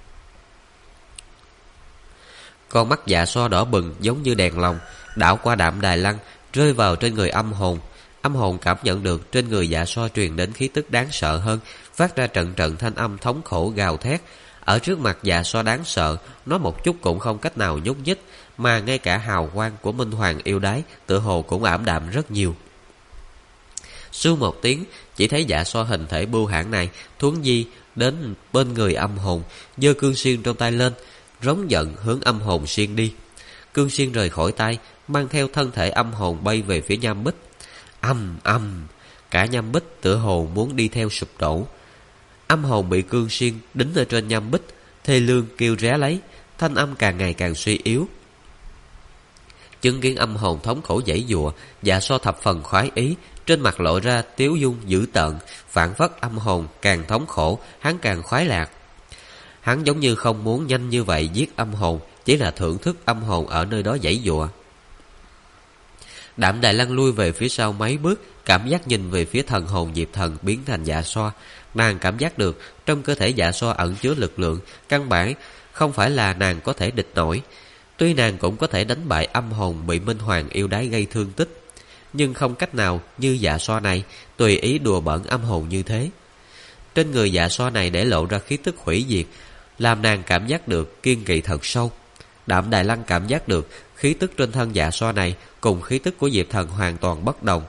Speaker 1: Con mắt dạ xoa đỏ bừng giống như đèn lồng, đảo qua Đạm Đài Lăng, rơi vào trên người âm hồn. Âm hồn cảm nhận được trên người dạ xoa truyền đến khí tức đáng sợ hơn, phát ra trận trận thanh âm thống khổ gào thét. Ở trước mặt dạ xoa đáng sợ, nó một chút cũng không cách nào nhúc nhích, mà ngay cả hào quang của Minh Hoàng yêu đái tựa hồ cũng ảm đạm rất nhiều. Su một tiếng, chỉ thấy dạ xoa hình thể bưu hãn này thuấn di đến bên người âm hồn, giơ cương xiên trong tay lên, rống giận hướng âm hồn xiên đi. Cương xiên rời khỏi tay, mang theo thân thể âm hồn bay về phía nham bích. Âm âm, cả nham bích tựa hồ muốn đi theo sụp đổ. Âm hồn bị cương xiên đính ở trên nham bích, thê lương kêu ré lấy, thanh âm càng ngày càng suy yếu. Chứng kiến âm hồn thống khổ giãy giụa, dạ xoa thập phần khoái ý, trên mặt lộ ra tiếu dung dữ tợn, phảng phất âm hồn càng thống khổ, hắn càng khoái lạc. Hắn giống như không muốn nhanh như vậy giết âm hồn, chỉ là thưởng thức âm hồn ở nơi đó giãy giụa. Đạm Đài Lăng lui về phía sau mấy bước, cảm giác nhìn về phía thần hồn Diệp Thần biến thành dạ xoa. Nàng cảm giác được trong cơ thể dạ xoa ẩn chứa lực lượng, căn bản không phải là nàng có thể địch nổi. Tuy nàng cũng có thể đánh bại âm hồn bị Minh Hoàng yêu đái gây thương tích, nhưng không cách nào như dạ xoa này tùy ý đùa bỡn âm hồn như thế. Trên người dạ xoa này để lộ ra khí tức hủy diệt, làm nàng cảm giác được kiên kỵ thật sâu. Đạm Đài Lăng cảm giác được khí tức trên thân dạ xoa này cùng khí tức của Diệp Thần hoàn toàn bất đồng,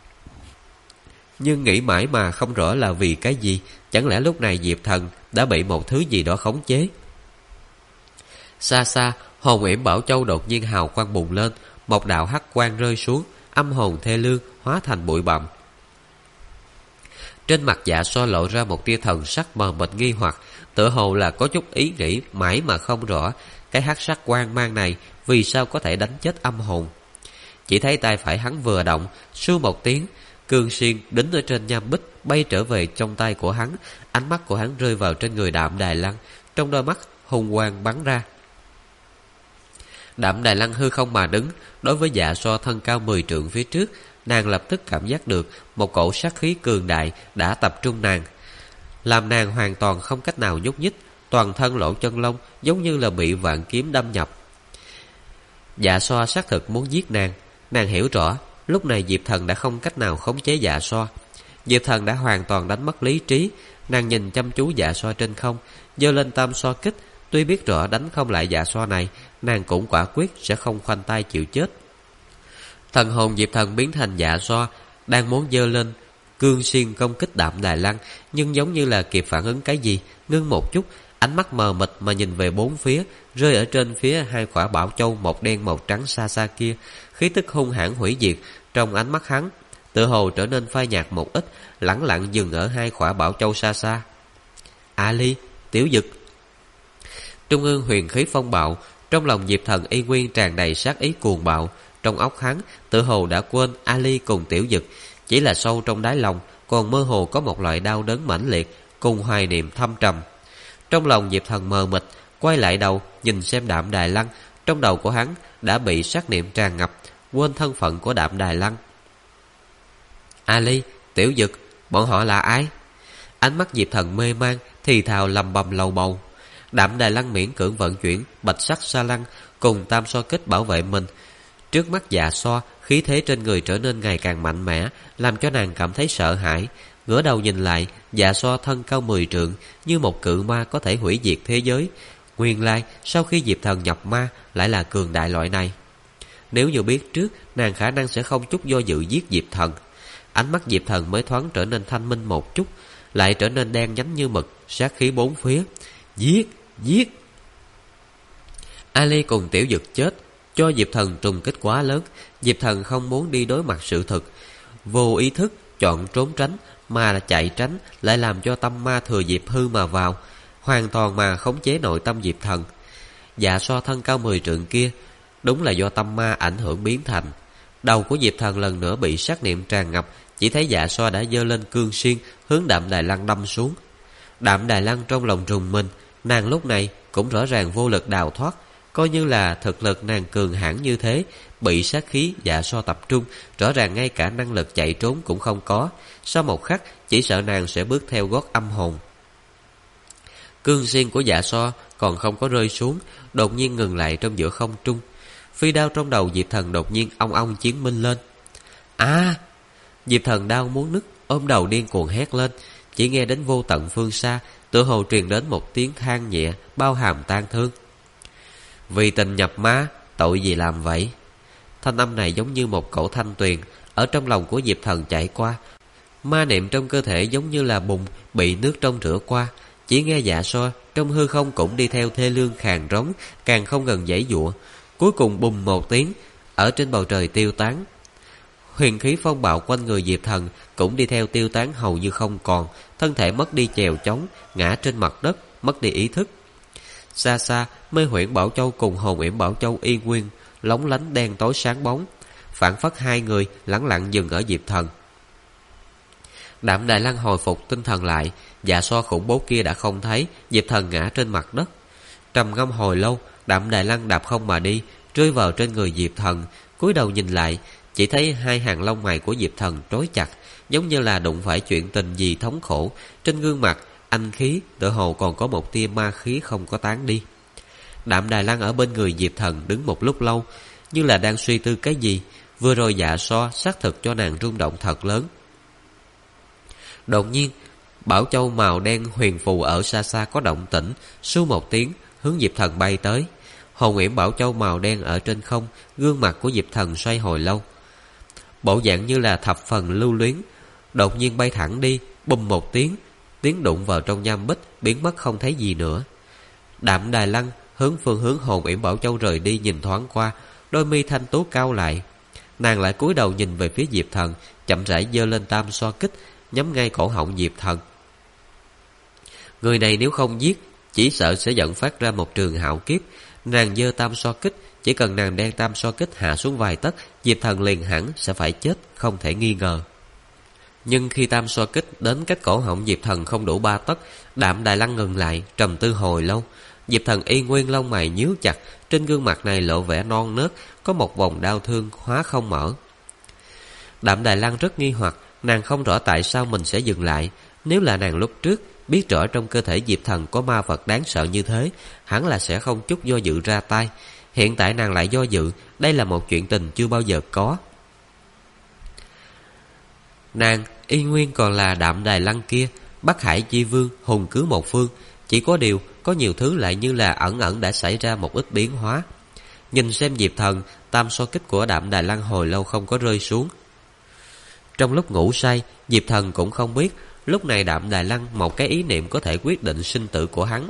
Speaker 1: nhưng nghĩ mãi mà không rõ là vì cái gì. Chẳng lẽ lúc này Diệp Thần đã bị một thứ gì đó khống chế? Xa xa, hồn yểm Bảo Châu đột nhiên hào quang bùng lên, một đạo hắc quang rơi xuống, âm hồn thê lương hóa thành bụi bặm. Trên mặt Dạ Xoa lộ ra một tia thần sắc mờ mịt nghi hoặc, tựa hồ là có chút ý nghĩ mãi mà không rõ cái hắc sắc quang mang này vì sao có thể đánh chết âm hồn. Chỉ thấy tay phải hắn vừa động, su một tiếng, cương xiên đính ở trên nham bích bay trở về trong tay của hắn. Ánh mắt của hắn rơi vào trên người Đạm Đài Lăng, trong đôi mắt hung quang bắn ra. Đạm Đài Lăng hư không mà đứng, đối với Dạ Xoa thân cao 10 trượng phía trước, nàng lập tức cảm giác được một cổ sát khí cường đại đã tập trung nàng, làm nàng hoàn toàn không cách nào nhúc nhích, toàn thân lỗ chân lông giống như là bị vạn kiếm đâm nhập. Dạ Xoa xác thực muốn giết nàng. Nàng hiểu rõ lúc này Diệp Thần đã không cách nào khống chế Dạ Xoa. Diệp Thần đã hoàn toàn đánh mất lý trí. Nàng nhìn chăm chú Dạ Xoa trên không, giơ lên tam xoa kích. Tuy biết rõ đánh không lại Dạ Xoa này, nàng cũng quả quyết sẽ không khoanh tay chịu chết. Thần hồn Diệp Thần biến thành Dạ Xoa, đang muốn giơ lên cương xiên công kích Đạm Đài Lăng, nhưng giống như là kịp phản ứng cái gì, ngưng một chút, ánh mắt mờ mịt mà nhìn về bốn phía, rơi ở trên phía hai quả bảo châu một đen một trắng xa xa kia. Khí tức hung hãn hủy diệt trong ánh mắt hắn tựa hồ trở nên phai nhạt một ít, lẳng lặng dừng ở hai quả bảo châu xa xa. Ali, Tiểu Dực. Trung ương huyền khí phong bạo, trong lòng Diệp Thần y nguyên tràn đầy sát ý cuồng bạo. Trong óc hắn tựa hồ đã quên Ali cùng Tiểu Dực, chỉ là sâu trong đáy lòng còn mơ hồ có một loại đau đớn mãnh liệt cùng hoài niệm thâm trầm. Trong lòng Diệp Thần mờ mịt, quay lại đầu nhìn xem Đạm Đài Lăng. Trong đầu của hắn đã bị sát niệm tràn ngập, quên thân phận của Đạm Đài Lăng. Ali, Tiểu Dực, bọn họ là ai? Ánh mắt Diệp Thần mê man, thì thào lầm bầm lầu bầu. Đạm Đài Lăng miễn cưỡng vận chuyển bạch sắc sa lăng cùng tam xoa kích bảo vệ mình. Trước mắt Dạ Xoa, khí thế trên người trở nên ngày càng mạnh mẽ, làm cho nàng cảm thấy sợ hãi. Ngửa đầu nhìn lại, Dạ Xoa thân cao 10 trượng, như một cự ma có thể hủy diệt thế giới. Nguyên lai sau khi Diệp Thần nhập ma lại là cường đại loại này. Nếu như biết trước, nàng khả năng sẽ không chút do dự giết Diệp Thần. Ánh mắt Diệp Thần mới thoáng trở nên thanh minh một chút, lại trở nên đen nhánh như mực, sát khí bốn phía. Giết, giết. Ali cùng Tiểu Dực chết cho Diệp Thần trùng kích quá lớn. Diệp Thần không muốn đi đối mặt sự thực, vô ý thức chọn trốn tránh, mà là chạy tránh lại làm cho tâm ma thừa dịp hư mà vào, hoàn toàn mà khống chế nội tâm Diệp Thần. Dạ Xoa thân cao 10 trượng kia đúng là do tâm ma ảnh hưởng biến thành. Đầu của Diệp Thần lần nữa bị sát niệm tràn ngập, chỉ thấy Dạ Xoa đã giơ lên cương xiên hướng Đạm Đài Lăng đâm xuống. Đạm Đài Lăng trong lòng rùng mình, nàng lúc này cũng rõ ràng vô lực đào thoát. Coi như là thực lực nàng cường hãn như thế, bị sát khí Dạ Xoa tập trung, rõ ràng ngay cả năng lực chạy trốn cũng không có. Sau một khắc chỉ sợ nàng sẽ bước theo gót âm hồn. Cương xiên của Dạ Xoa còn không có rơi xuống, đột nhiên ngừng lại trong giữa không trung. Phi đao trong đầu Diệp Thần đột nhiên ong ong chiến minh lên. Diệp Thần đau muốn nứt, ôm đầu điên cuồng hét lên. Chỉ nghe đến vô tận phương xa, tựa hồ truyền đến một tiếng than nhẹ bao hàm tang thương. Vì tình nhập ma, tội gì làm vậy? Thanh âm này giống như một cổ thanh tuyền ở trong lòng của Diệp Thần chảy qua. Ma niệm trong cơ thể giống như là bùn bị nước trong rửa qua. Chỉ nghe Dạ Xoa trong hư không cũng đi theo thê lương khàn rống, càng không ngừng giãy giụa. Cuối cùng bùm một tiếng, ở trên bầu trời tiêu tán. Huyền khí phong bạo quanh người Diệp Thần cũng đi theo tiêu tán hầu như không còn, thân thể mất đi chèo chống, ngã trên mặt đất, mất đi ý thức. Xa xa, Mê Huyễn Bảo Châu cùng Hồn Yểm Bảo Châu y nguyên, lóng lánh đen tối sáng bóng, phảng phất hai người lẳng lặng dừng ở Diệp Thần. Đạm Đài Lăng hồi phục tinh thần lại, Dạ Xoa khủng bố kia đã không thấy, Diệp Thần ngã trên mặt đất. Trầm ngâm hồi lâu, Đạm Đài Lăng đạp không mà đi, rơi vào trên người Diệp Thần, cúi đầu nhìn lại, chỉ thấy hai hàng lông mày của Diệp Thần trói chặt, giống như là đụng phải chuyện tình gì thống khổ. Trên gương mặt anh khí tựa hồ còn có một tia ma khí không có tán đi. Đạm Đài Lăng ở bên người Diệp Thần đứng một lúc lâu, như là đang suy tư cái gì. Vừa rồi Dạ Xoa xác thực cho nàng rung động thật lớn. Đột nhiên, Bảo Châu màu đen huyền phù ở xa xa có động tĩnh, su một tiếng hướng Diệp Thần bay tới. Hồn Yểm Bảo Châu màu đen ở trên không, gương mặt của Diệp Thần xoay hồi lâu, bộ dạng như là thập phần lưu luyến. Đột nhiên bay thẳng đi, bùm một tiếng, tiếng đụng vào trong nham bích, biến mất không thấy gì nữa. Đạm Đài Lăng hướng phương hướng Hồn Yểm Bảo Châu rời đi nhìn thoáng qua, đôi mi thanh tú cau lại. Nàng lại cúi đầu nhìn về phía Diệp Thần, chậm rãi giơ lên tam xoa kích, nhắm ngay cổ họng Diệp Thần. Người này nếu không giết, chỉ sợ sẽ dẫn phát ra một trường hạo kiếp. Nàng giơ tam so kích, chỉ cần nàng đem tam so kích hạ xuống vài tấc, Diệp Thần liền hẳn sẽ phải chết, không thể nghi ngờ. Nhưng khi tam so kích đến cách cổ họng Diệp Thần không đủ 3 tấc, Đạm Đài Lăng ngừng lại, trầm tư hồi lâu. Diệp Thần y nguyên lông mày nhíu chặt, trên gương mặt này lộ vẻ non nớt, có một vòng đau thương hóa không mở. Đạm Đài Lăng rất nghi hoặc, nàng không rõ tại sao mình sẽ dừng lại. Nếu là nàng lúc trước biết rõ trong cơ thể Diệp Thần có ma vật đáng sợ như thế, hẳn là sẽ không chút do dự ra tay. Hiện tại nàng lại do dự, đây là một chuyện tình chưa bao giờ có. Nàng y nguyên còn là Đạm Đài Lăng kia, Bắc Hải chi vương, hùng cứ một phương. Chỉ có điều có nhiều thứ lại như là ẩn ẩn đã xảy ra một ít biến hóa. Nhìn xem Diệp Thần, tam so kích của Đạm Đài Lăng hồi lâu không có rơi xuống. Trong lúc ngủ say, Diệp Thần cũng không biết lúc này Đạm Đài Lăng một cái ý niệm có thể quyết định sinh tử của hắn.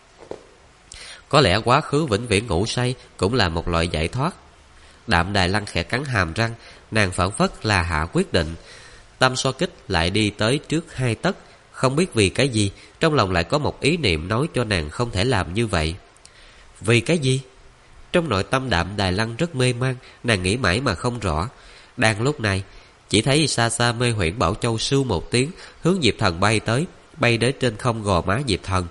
Speaker 1: Có lẽ quá khứ vĩnh viễn ngủ say cũng là một loại giải thoát. Đạm Đài Lăng khẽ cắn hàm răng, nàng phảng phất là hạ quyết định. Tam so kích lại đi tới trước 2 tấc, không biết vì cái gì, trong lòng lại có một ý niệm nói cho nàng không thể làm như vậy. Vì cái gì? Trong nội tâm Đạm Đài Lăng rất mê man, nàng nghĩ mãi mà không rõ. Đang lúc này, chỉ thấy xa xa Mê Huyễn Bảo Châu sưu một tiếng, hướng Diệp Thần bay tới, bay đến trên không gò má Diệp Thần.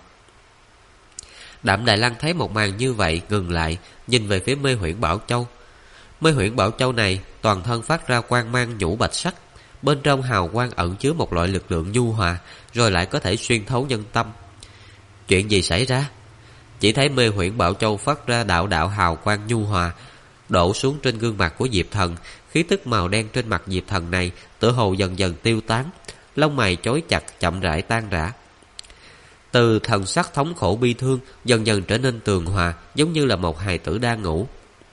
Speaker 1: Đạm Đài Lăng thấy một màn như vậy, ngừng lại, nhìn về phía Mê Huyễn Bảo Châu. Mê Huyễn Bảo Châu này toàn thân phát ra quang mang nhũ bạch sắc, bên trong hào quang ẩn chứa một loại lực lượng nhu hòa, rồi lại có thể xuyên thấu nhân tâm. Chuyện gì xảy ra? Chỉ thấy Mê Huyễn Bảo Châu phát ra đạo đạo hào quang nhu hòa, đổ xuống trên gương mặt của Diệp Thần. Khí tức màu đen trên mặt Diệp Thần này tựa hồ dần dần tiêu tán, lông mày chói chặt chậm rãi tan rã. Từ thần sắc thống khổ bi thương dần dần trở nên tường hòa, giống như là một hài tử đang ngủ.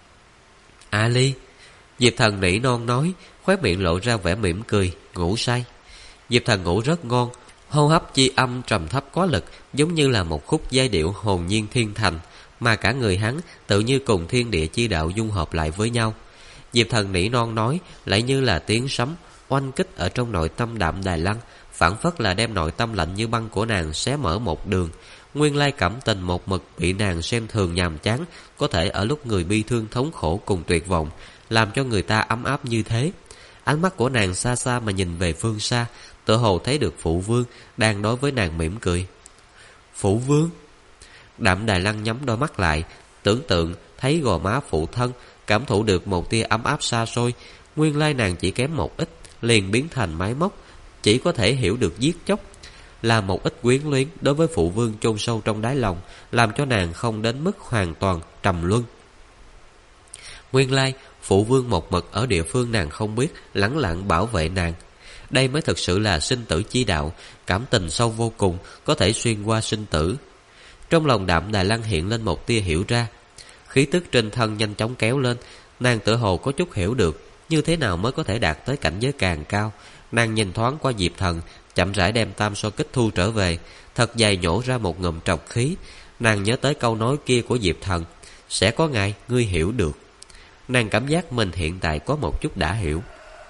Speaker 1: Ali, Diệp Thần nỉ non nói, khóe miệng lộ ra vẻ mỉm cười, ngủ say. Diệp Thần ngủ rất ngon, hô hấp chi âm trầm thấp có lực, giống như là một khúc giai điệu hồn nhiên thiên thành, mà cả người hắn tự như cùng thiên địa chi đạo dung hợp lại với nhau. Diệp Thần nỉ non nói, lại như là tiếng sấm oanh kích ở trong nội tâm Đạm Đài Lăng, phảng phất là đem nội tâm lạnh như băng của nàng xé mở một đường. Nguyên lai cảm tình một mực bị nàng xem thường nhàm chán, có thể ở lúc người bi thương thống khổ cùng tuyệt vọng, làm cho người ta ấm áp như thế. Ánh mắt của nàng xa xa mà nhìn về phương xa, tựa hồ thấy được phụ vương đang đối với nàng mỉm cười. Phụ vương? Đạm Đài Lăng nhắm đôi mắt lại, tưởng tượng thấy gò má phụ thân, cảm thụ được một tia ấm áp xa xôi. Nguyên lai nàng chỉ kém một ít, liền biến thành máy móc, chỉ có thể hiểu được giết chóc, là một ít quyến luyến đối với phụ vương chôn sâu trong đáy lòng, làm cho nàng không đến mức hoàn toàn trầm luân. Nguyên lai phụ vương một mực ở địa phương nàng không biết, lẳng lặng bảo vệ nàng. Đây mới thực sự là sinh tử chi đạo, cảm tình sâu vô cùng, có thể xuyên qua sinh tử. Trong lòng Đạm Đài Lăng hiện lên một tia hiểu ra, khí tức trên thân nhanh chóng kéo lên. Nàng tựa hồ có chút hiểu được như thế nào mới có thể đạt tới cảnh giới càng cao. Nàng nhìn thoáng qua Diệp Thần, chậm rãi đem tam so kích thu trở về, thật dài nhổ ra một ngụm trọc khí. Nàng nhớ tới câu nói kia của Diệp Thần, sẽ có ngày ngươi hiểu được. Nàng cảm giác mình hiện tại có một chút đã hiểu.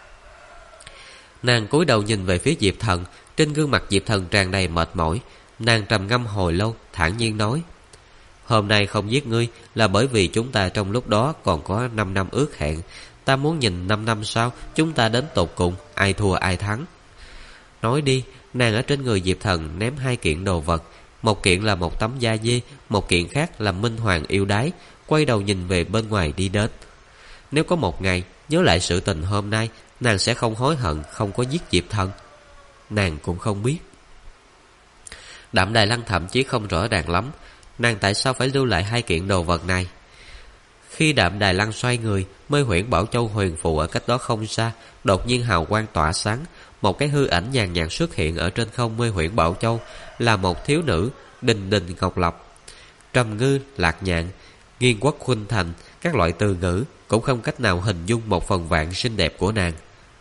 Speaker 1: Nàng cúi đầu nhìn về phía Diệp Thần, trên gương mặt Diệp Thần tràn đầy mệt mỏi. Nàng trầm ngâm hồi lâu, thản nhiên nói, hôm nay không giết ngươi là bởi vì chúng ta trong lúc đó còn có 5 năm ước hẹn. Ta muốn nhìn 5 năm sau chúng ta đến tột cùng ai thua ai thắng. Nói đi. Nàng ở trên người Diệp Thần ném 2 kiện đồ vật, một kiện là một tấm da dê, một kiện khác là minh hoàng yêu đái, quay đầu nhìn về bên ngoài đi đến. Nếu có một ngày nhớ lại sự tình hôm nay, nàng sẽ không hối hận không có giết Diệp Thần. Nàng cũng không biết. Đạm Đài Lăng thậm chí không rõ ràng lắm nàng tại sao phải lưu lại 2 kiện đồ vật này. Khi Đạm Đài Lăng xoay người, Mê Huyễn Bảo Châu huyền phù ở cách đó không xa, đột nhiên hào quang tỏa sáng, một cái hư ảnh nhàn nhạt xuất hiện ở trên không Mê Huyễn Bảo Châu, là một thiếu nữ đình đình ngọc lộc, trầm ngư lạc nhạn, nghiên quốc khuynh thành, các loại từ ngữ cũng không cách nào hình dung một phần vạn xinh đẹp của nàng.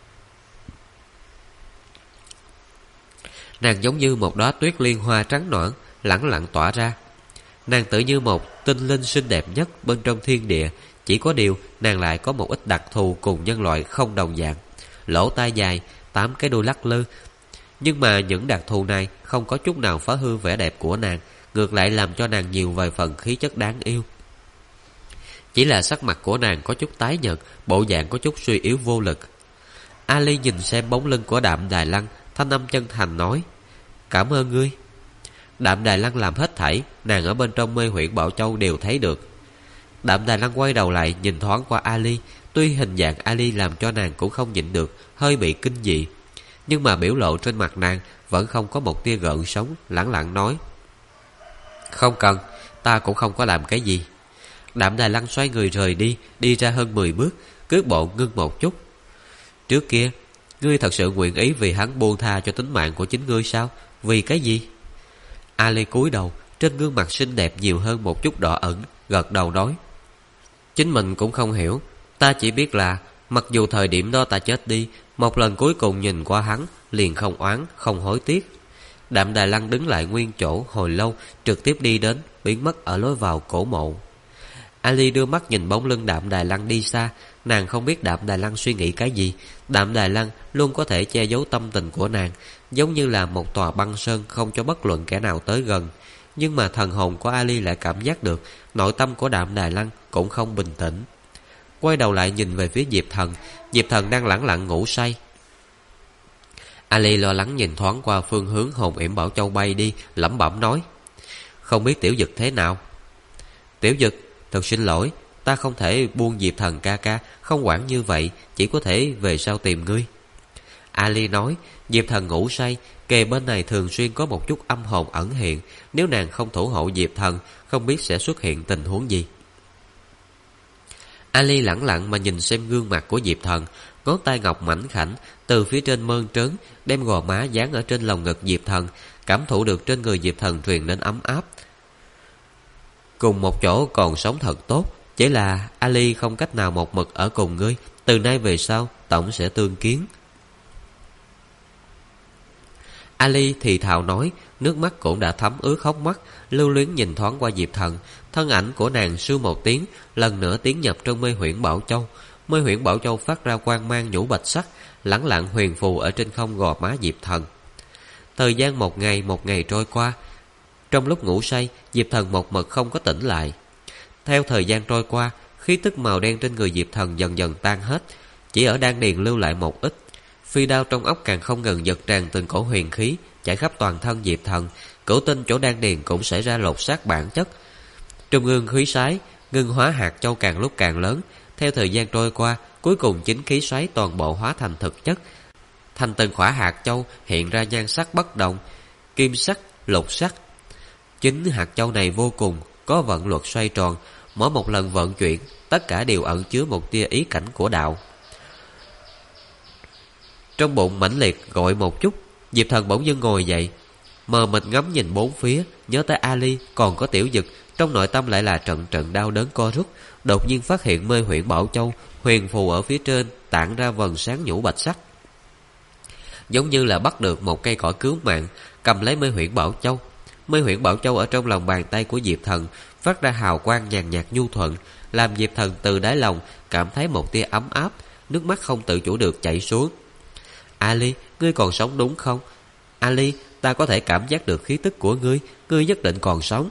Speaker 1: Nàng giống như một đóa tuyết liên hoa trắng nõn, lẳng lặng tỏa ra. Nàng tự như một tinh linh xinh đẹp nhất bên trong thiên địa, chỉ có điều nàng lại có một ít đặc thù cùng nhân loại không đồng dạng. Lỗ tai dài, 8 cái đuôi lắc lư, Nhưng mà những đặc thù này không có chút nào phá hư vẻ đẹp của nàng, ngược lại làm cho nàng nhiều vài phần khí chất đáng yêu. Chỉ là sắc mặt của nàng có chút tái nhợt, bộ dạng có chút suy yếu vô lực. Ali nhìn xem bóng lưng của Đạm Đài Lăng, thanh âm chân thành nói: "Cảm ơn ngươi." Đạm Đài Lăng làm hết thảy nàng ở bên trong Mê Huyễn Bảo Châu đều thấy được. Đạm Đài Lăng quay đầu lại nhìn thoáng qua Ali. Tuy hình dạng Ali làm cho nàng cũng không nhịn được hơi bị kinh dị, nhưng mà biểu lộ trên mặt nàng vẫn không có một tia gợn sóng, lẳng lặng nói: "Không cần, ta cũng không có làm cái gì." Đạm Đài Lăng xoay người rời đi, đi ra hơn 10 bước, cước bộ ngưng một chút. "Trước kia, ngươi thật sự nguyện ý vì hắn buông tha cho tính mạng của chính ngươi sao? Vì cái gì?" Ali cúi đầu, trên gương mặt xinh đẹp nhiều hơn một chút đỏ ẩn, gật đầu nói: "Chính mình cũng không hiểu. Ta chỉ biết là mặc dù thời điểm đó ta chết đi, một lần cuối cùng nhìn qua hắn, liền không oán, không hối tiếc." Đạm Đài Lăng đứng lại nguyên chỗ hồi lâu, trực tiếp đi đến, biến mất ở lối vào cổ mộ. Ali đưa mắt nhìn bóng lưng Đạm Đài Lăng đi xa. Nàng không biết Đạm Đài Lăng suy nghĩ cái gì. Đạm Đài Lăng luôn có thể che giấu tâm tình của nàng, giống như là một tòa băng sơn không cho bất luận kẻ nào tới gần. Nhưng mà thần hồn của Ali lại cảm giác được nội tâm của Đạm Đài Lăng cũng không bình tĩnh. Quay đầu lại nhìn về phía Diệp Thần. Diệp Thần đang lẳng lặng ngủ say. Ali lo lắng nhìn thoáng qua phương hướng Hồn Yểm Bảo Châu bay đi, lẩm bẩm nói: "Không biết Tiểu Dực thế nào?" "Tiểu Dực, thật xin lỗi, ta không thể buông Diệp Thần ca ca, không quản như vậy, chỉ có thể về sau tìm ngươi." Ali nói: "Diệp Thần ngủ say, kề bên này thường xuyên có một chút âm hồn ẩn hiện, nếu nàng không thủ hộ Diệp Thần, không biết sẽ xuất hiện tình huống gì." Ali lẳng lặng mà nhìn xem gương mặt của Diệp Thần, ngón tay ngọc mảnh khảnh từ phía trên mơn trớn đem gò má dán ở trên lồng ngực Diệp Thần, cảm thụ được trên người Diệp Thần truyền đến ấm áp. "Cùng một chỗ còn sống thật tốt, chỉ là Ali không cách nào một mực ở cùng ngươi, từ nay về sau tổng sẽ tương kiến." Ali thì thào nói, nước mắt cũng đã thấm ướt hốc mắt, lưu luyến nhìn thoáng qua Diệp Thần. Thân ảnh của nàng sưu một tiếng, lần nữa tiến nhập trong Mê Huyễn Bảo Châu. Mê Huyễn Bảo Châu phát ra quang mang nhũ bạch sắc, lẳng lặng huyền phù ở trên không gò má Diệp Thần. Thời gian một ngày trôi qua. Trong lúc ngủ say, Diệp Thần một mực không có tỉnh lại. Theo thời gian trôi qua, khí tức màu đen trên người Diệp Thần dần dần tan hết, chỉ ở đan điền lưu lại một ít. Phi đao trong óc càng không ngừng giật tràn từng cổ huyền khí chảy khắp toàn thân Diệp Thần. Cửu tinh chỗ đan điền cũng xảy ra lột xác bản chất. Trung ương khí xoáy ngưng hóa hạt châu càng lúc càng lớn. Theo thời gian trôi qua, cuối cùng chính khí xoáy toàn bộ hóa thành thực chất. Thành từng khỏa hạt châu hiện ra nhan sắc bất đồng, kim sắc, lục sắc. Chính hạt châu này vô cùng có vận luật xoay tròn, mỗi một lần vận chuyển, tất cả đều ẩn chứa một tia ý cảnh của đạo. Trong bụng mãnh liệt gọi một chút, Diệp Thần bỗng dưng ngồi dậy, mờ mịt ngắm nhìn bốn phía, nhớ tới Ali còn có Tiểu Dực, trong nội tâm lại là trận trận đau đớn co rút. Đột nhiên phát hiện Mê Huyễn Bảo Châu huyền phù ở phía trên tản ra vầng sáng nhũ bạch sắc, giống như là bắt được một cây cỏ cứu mạng, cầm lấy Mê Huyễn Bảo Châu. Mê Huyễn Bảo Châu ở trong lòng bàn tay của Diệp Thần phát ra hào quang nhàn nhạt nhu thuận, làm Diệp Thần từ đáy lòng cảm thấy một tia ấm áp, nước mắt không tự chủ được chảy xuống. Ali, ngươi còn sống đúng không? Ali, ta có thể cảm giác được khí tức của ngươi, ngươi nhất định còn sống.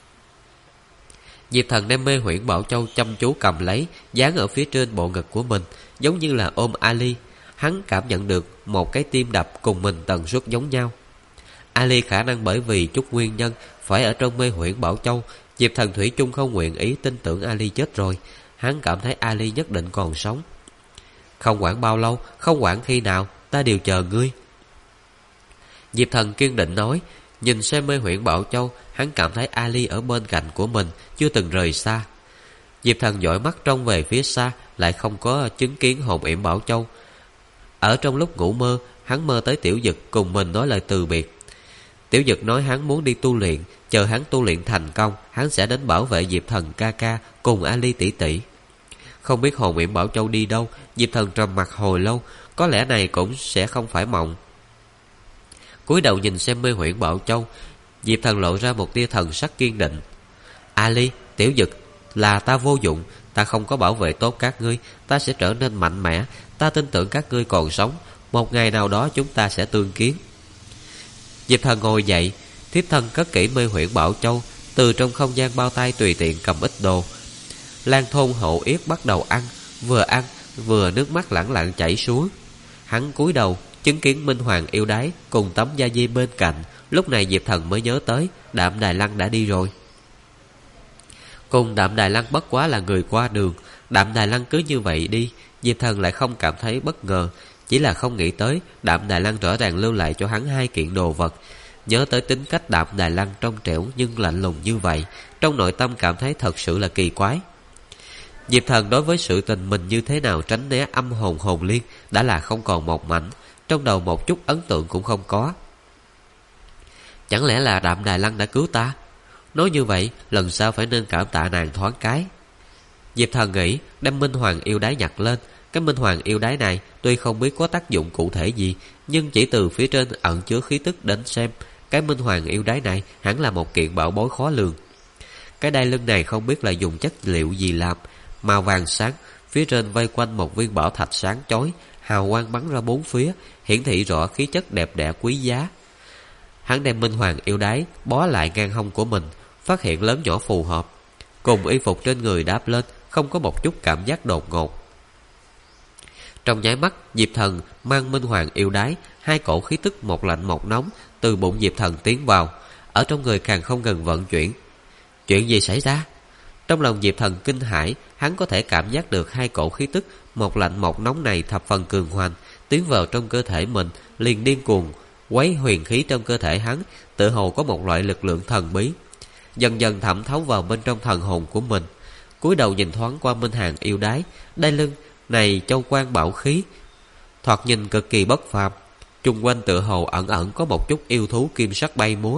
Speaker 1: Diệp Thần đem Mê Huyễn Bảo Châu chăm chú cầm lấy, dán ở phía trên bộ ngực của mình, giống như là ôm Ali. Hắn cảm nhận được một cái tim đập cùng mình tần suất giống nhau. Ali khả năng bởi vì chút nguyên nhân phải ở trong Mê Huyễn Bảo Châu. Diệp Thần thủy chung không nguyện ý tin tưởng Ali chết rồi. Hắn cảm thấy Ali nhất định còn sống. Không quản bao lâu, không quản khi nào, ta đều chờ ngươi. Diệp Thần kiên định nói. Nhìn xem Mê Huyễn Bảo Châu, hắn cảm thấy Ali ở bên cạnh của mình, chưa từng rời xa. Diệp Thần dõi mắt trông về phía xa, lại không có chứng kiến Hồn Yểm Bảo Châu. Ở trong lúc ngủ mơ, hắn mơ tới Tiểu Dực cùng mình nói lời từ biệt. Tiểu Dực nói hắn muốn đi tu luyện, chờ hắn tu luyện thành công, hắn sẽ đến bảo vệ Diệp Thần ca ca cùng Ali tỷ tỷ. Không biết Hồn Yểm Bảo Châu đi đâu. Diệp Thần trầm mặt hồi lâu, có lẽ này cũng sẽ không phải mộng. Cúi đầu nhìn xem Mê Huyễn Bảo Châu, Diệp Thần lộ ra một tia thần sắc kiên định. Ali, Tiểu Dực, là ta vô dụng, ta không có bảo vệ tốt các ngươi, ta sẽ trở nên mạnh mẽ, ta tin tưởng các ngươi còn sống, một ngày nào đó chúng ta sẽ tương kiến. Diệp Thần ngồi dậy, thiếp thân cất kỹ Mê Huyễn Bảo Châu, từ trong không gian bao tay tùy tiện cầm ít đồ. Lan Thôn Hậu Yết bắt đầu ăn vừa nước mắt lẳng lặng chảy xuống. Hắn cúi đầu chứng kiến Minh Hoàng yêu đái cùng Tấm Gia Di bên cạnh. Lúc này Diệp Thần mới nhớ tới Đạm Đài Lăng đã đi rồi. Cùng Đạm Đài Lăng bất quá là người qua đường, Đạm Đài Lăng cứ như vậy đi, Diệp Thần lại không cảm thấy bất ngờ. Chỉ là không nghĩ tới Đạm Đài Lăng rõ ràng lưu lại cho hắn 2 kiện đồ vật. Nhớ tới tính cách Đạm Đài Lăng trong trẻo nhưng lạnh lùng như vậy, trong nội tâm cảm thấy thật sự là kỳ quái. Diệp Thần đối với sự tình mình như thế nào tránh né âm hồn hồn liên đã là không còn một mảnh, trong đầu một chút ấn tượng cũng không có. Chẳng lẽ là Đạm Đài Lăng đã cứu ta? Nói như vậy lần sau phải nên cảm tạ nàng thoáng cái. Diệp Thần nghĩ đem Minh Hoàng yêu đái nhặt lên. Cái Minh Hoàng yêu đái này tuy không biết có tác dụng cụ thể gì, nhưng chỉ từ phía trên ẩn chứa khí tức đến xem, cái Minh Hoàng yêu đái này hẳn là một kiện bảo bối khó lường. Cái đai lưng này không biết là dùng chất liệu gì làm, màu vàng sáng, phía trên vây quanh một viên bảo thạch sáng chói, hào quang bắn ra bốn phía, hiển thị rõ khí chất đẹp đẽ quý giá. Hắn đem Minh Hoàng yêu đái bó lại ngang hông của mình, phát hiện lớn nhỏ phù hợp, cùng y phục trên người đáp lên, không có một chút cảm giác đột ngột. Trong nháy mắt, Diệp Thần mang Minh Hoàng yêu đái, 2 cổ khí tức một lạnh một nóng từ bụng Diệp Thần tiến vào, ở trong người càng không ngừng vận chuyển. Chuyện gì xảy ra? Trong lòng Diệp Thần kinh hãi, hắn có thể cảm giác được 2 cổ khí tức một lạnh một nóng này thập phần cường hoành, tiến vào trong cơ thể mình, liền điên cuồng quấy huyền khí trong cơ thể hắn, tự hồ có một loại lực lượng thần bí, dần dần thẩm thấu vào bên trong thần hồn của mình. Cúi đầu nhìn thoáng qua Minh Hoàng yêu đái, đai lưng này châu quan bảo khí, thoạt nhìn cực kỳ bất phàm, chung quanh tựa hồ ẩn ẩn có một chút yêu thú kim sắc bay múa.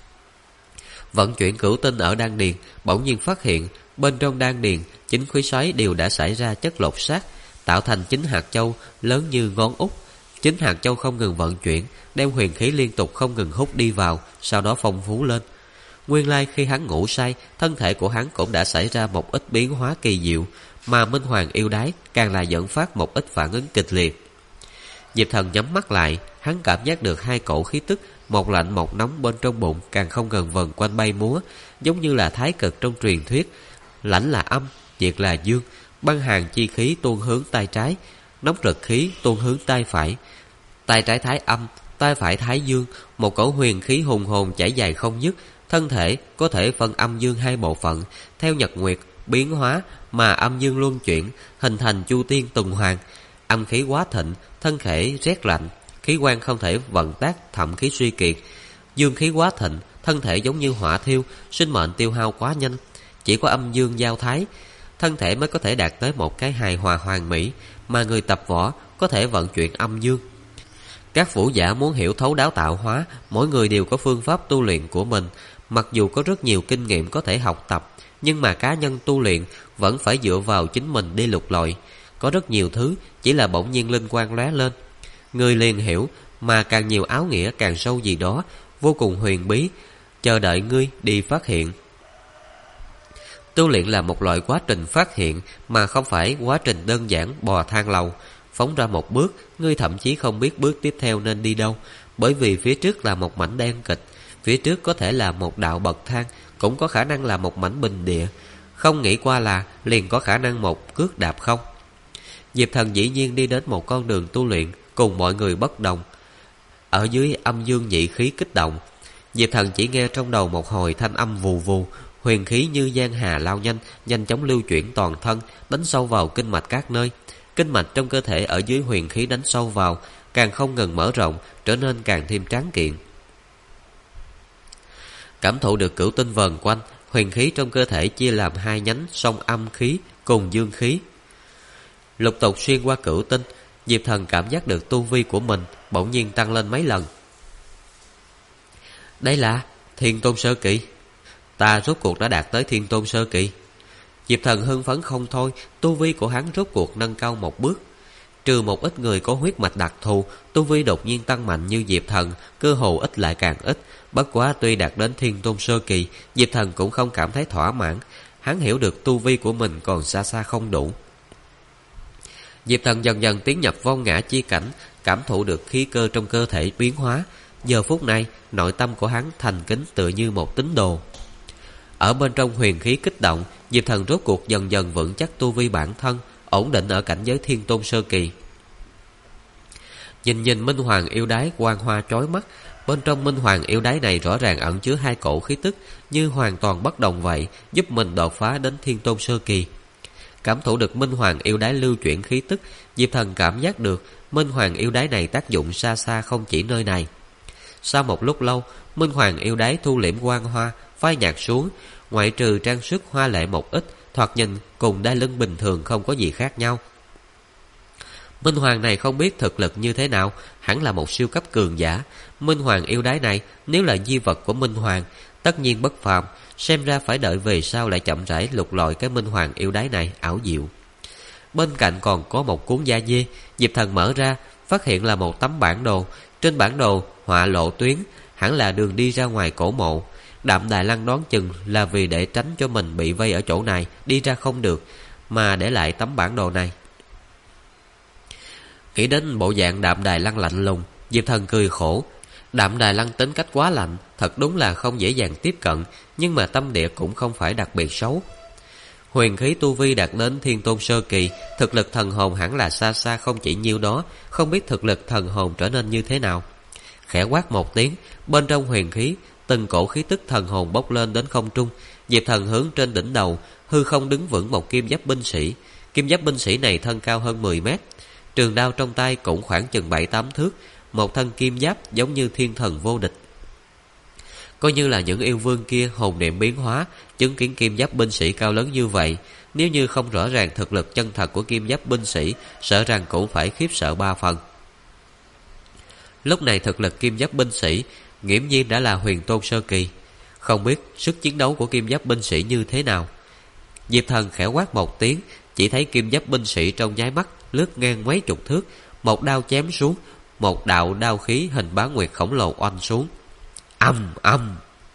Speaker 1: Vận chuyển cửu tinh ở đan điền, bỗng nhiên phát hiện bên trong đan điền 9 khối xoáy đều đã xảy ra chất lột xác, tạo thành 9 hạt châu lớn như ngón út. 9 hạt châu không ngừng vận chuyển, đem huyền khí liên tục không ngừng hút đi vào, sau đó phong phú lên. Nguyên lai khi hắn ngủ say, thân thể của hắn cũng đã xảy ra một ít biến hóa kỳ diệu, mà Minh Hoàng yêu đái càng là dẫn phát một ít phản ứng kịch liệt. Diệp Thần nhắm mắt lại, hắn cảm giác được 2 cổ khí tức một lạnh một nóng bên trong bụng càng không ngừng vần quanh bay múa, giống như là thái cực trong truyền thuyết. Lãnh là âm, nhiệt là dương, băng hàn chi khí tuôn hướng tay trái, nóng rực khí tuôn hướng tay phải. Tay trái thái âm, tay phải thái dương, một cổ huyền khí hùng hồn chảy dài không dứt. Thân thể có thể phân âm dương 2 bộ phận, theo nhật nguyệt biến hóa mà âm dương luân chuyển, hình thành chu tiên tuần hoàn. Âm khí quá thịnh, thân thể rét lạnh, khí quan không thể vận tác, thậm khí suy kiệt. Dương khí quá thịnh, thân thể giống như hỏa thiêu, sinh mệnh tiêu hao quá nhanh. Chỉ có âm dương giao thái, thân thể mới có thể đạt tới một cái hài hòa hoàn mỹ, mà người tập võ có thể vận chuyển âm dương. Các vũ giả muốn hiểu thấu đáo tạo hóa, mỗi người đều có phương pháp tu luyện của mình. Mặc dù có rất nhiều kinh nghiệm có thể học tập, nhưng mà cá nhân tu luyện vẫn phải dựa vào chính mình đi lục lọi. Có rất nhiều thứ chỉ là bỗng nhiên linh quang lóe lên, người liền hiểu, mà càng nhiều áo nghĩa càng sâu gì đó, vô cùng huyền bí, chờ đợi ngươi đi phát hiện. Tu luyện là một loại quá trình phát hiện, mà không phải quá trình đơn giản bò thang lầu. Phóng ra một bước, ngươi thậm chí không biết bước tiếp theo nên đi đâu, bởi vì phía trước là một mảnh đen kịch, phía trước có thể là một đạo bậc thang, cũng có khả năng là một mảnh bình địa. Không nghĩ qua là liền có khả năng một cước đạp không. Diệp Thần dĩ nhiên đi đến một con đường tu luyện cùng mọi người bất đồng. Ở dưới âm dương nhị khí kích động, Diệp Thần chỉ nghe trong đầu một hồi thanh âm vù vù, huyền khí như giang hà lao nhanh, nhanh chóng lưu chuyển toàn thân, đánh sâu vào kinh mạch các nơi. Kinh mạch trong cơ thể ở dưới huyền khí đánh sâu vào, càng không ngừng mở rộng, trở nên càng thêm tráng kiện. Cảm thụ được cửu tinh vờn quanh, huyền khí trong cơ thể chia làm 2 nhánh song âm khí cùng dương khí. Lục tục xuyên qua cửu tinh, Diệp Thần cảm giác được tu vi của mình bỗng nhiên tăng lên mấy lần. Đây là Thiên Tôn Sơ Kỳ. Ta rốt cuộc đã đạt tới Thiên Tôn Sơ Kỳ. Diệp Thần hưng phấn không thôi, tu vi của hắn rốt cuộc nâng cao một bước. Trừ một ít người có huyết mạch đặc thù, tu vi đột nhiên tăng mạnh như Diệp Thần, cơ hồ ít lại càng ít. Bất quá tuy đạt đến Thiên Tôn Sơ Kỳ, Diệp Thần cũng không cảm thấy thỏa mãn. Hắn hiểu được tu vi của mình còn xa xa không đủ. Diệp Thần dần dần tiến nhập vô ngã chi cảnh, cảm thụ được khí cơ trong cơ thể biến hóa. Giờ phút này nội tâm của hắn thành kính tựa như một tín đồ. Ở bên trong huyền khí kích động, Diệp Thần rốt cuộc dần dần vững chắc tu vi bản thân, ổn định ở cảnh giới thiên tôn sơ kỳ. Nhìn minh hoàng yêu đái quang hoa chói mắt. Bên trong minh hoàng yêu đái này rõ ràng ẩn chứa hai cổ khí tức như hoàn toàn bất đồng vậy, giúp mình đột phá đến thiên tôn sơ kỳ. Cảm thụ được minh hoàng yêu đái lưu chuyển khí tức, Diệp Thần cảm giác được minh hoàng yêu đái này tác dụng xa xa không chỉ nơi này. Sau một lúc lâu, minh hoàng yêu đái thu liễm quang hoa, phai nhạt xuống, ngoại trừ trang sức hoa lệ một ít, thoạt nhìn cùng đai lưng bình thường không có gì khác nhau. Minh hoàng này không biết thực lực như thế nào, hẳn là một siêu cấp cường giả. Minh hoàng yêu đái này nếu là di vật của minh hoàng, tất nhiên bất phàm, xem ra phải đợi về sau lại chậm rãi lục lọi cái minh hoàng yêu đái này ảo diệu. Bên cạnh còn có một cuốn da dê, Diệp Thần mở ra, phát hiện là một tấm bản đồ. Trên bản đồ họa lộ tuyến, hẳn là đường đi ra ngoài cổ mộ. Đạm Đài Lăng đoán chừng là vì để tránh cho mình bị vây ở chỗ này, đi ra không được, mà để lại tấm bản đồ này. Nghĩ đến bộ dạng Đạm Đài Lăng lạnh lùng, Diệp Thần cười khổ. Đạm Đài Lăng tính cách quá lạnh, thật đúng là không dễ dàng tiếp cận, nhưng mà tâm địa cũng không phải đặc biệt xấu. Huyền khí tu vi đạt đến thiên tôn sơ kỳ, thực lực thần hồn hẳn là xa xa không chỉ nhiêu đó, không biết thực lực thần hồn trở nên như thế nào. Khẽ quát một tiếng, bên trong huyền khí, từng cổ khí tức thần hồn bốc lên đến không trung. Diệp Thần hướng trên đỉnh đầu, hư không đứng vững một kim giáp binh sĩ. Kim giáp binh sĩ này thân cao hơn 10 mét, trường đao trong tay cũng khoảng chừng 7-8 thước, một thân kim giáp giống như thiên thần vô địch. Coi như là những yêu vương kia hồn niệm biến hóa, chứng kiến kim giáp binh sĩ cao lớn như vậy, nếu như không rõ ràng thực lực chân thật của kim giáp binh sĩ, sợ rằng cũng phải khiếp sợ 3 phần. Lúc này thực lực kim giáp binh sĩ nghiễm nhiên đã là huyền tôn sơ kỳ. Không biết sức chiến đấu của kim giáp binh sĩ như thế nào. Diệp Thần khẽ quát một tiếng, chỉ thấy kim giáp binh sĩ trong nháy mắt lướt ngang mấy chục thước, một đao chém xuống, một đạo đao khí hình bán nguyệt khổng lồ oanh xuống. Âm âm.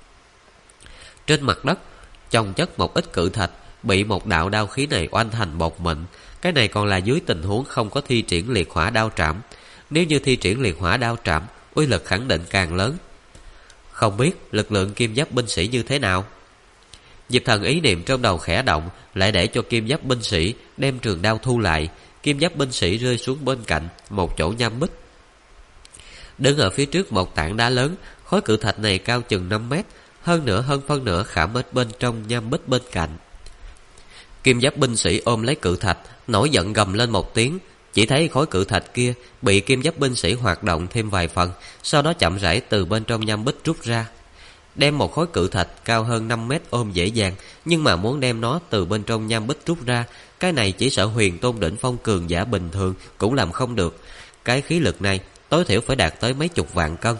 Speaker 1: Trên mặt đất chồng chất một ít cự thạch, bị một đạo đao khí này oanh thành bột mịn. Cái này còn là dưới tình huống không có thi triển liệt hỏa đao trảm. Nếu như thi triển liệt hỏa đao trảm, uy lực khẳng định càng lớn. Không biết lực lượng kim giáp binh sĩ như thế nào. Diệp Thần ý niệm trong đầu khẽ động, lại để cho kim giáp binh sĩ đem trường đao thu lại. Kim giáp binh sĩ rơi xuống bên cạnh một chỗ nham bích. Đứng ở phía trước một tảng đá lớn, khối cự thạch này cao chừng 5 mét, hơn phân nửa khảm ở bên trong nham bích bên cạnh. Kim giáp binh sĩ ôm lấy cự thạch, nổi giận gầm lên một tiếng. Chỉ thấy khối cự thạch kia bị kim giáp binh sĩ hoạt động thêm vài phần, sau đó chậm rãi từ bên trong nham bích rút ra. Đem một khối cự thạch cao hơn 5 mét ôm dễ dàng, nhưng mà muốn đem nó từ bên trong nham bích rút ra, cái này chỉ sợ huyền tôn đỉnh phong cường giả bình thường cũng làm không được. Cái khí lực này tối thiểu phải đạt tới mấy chục vạn cân.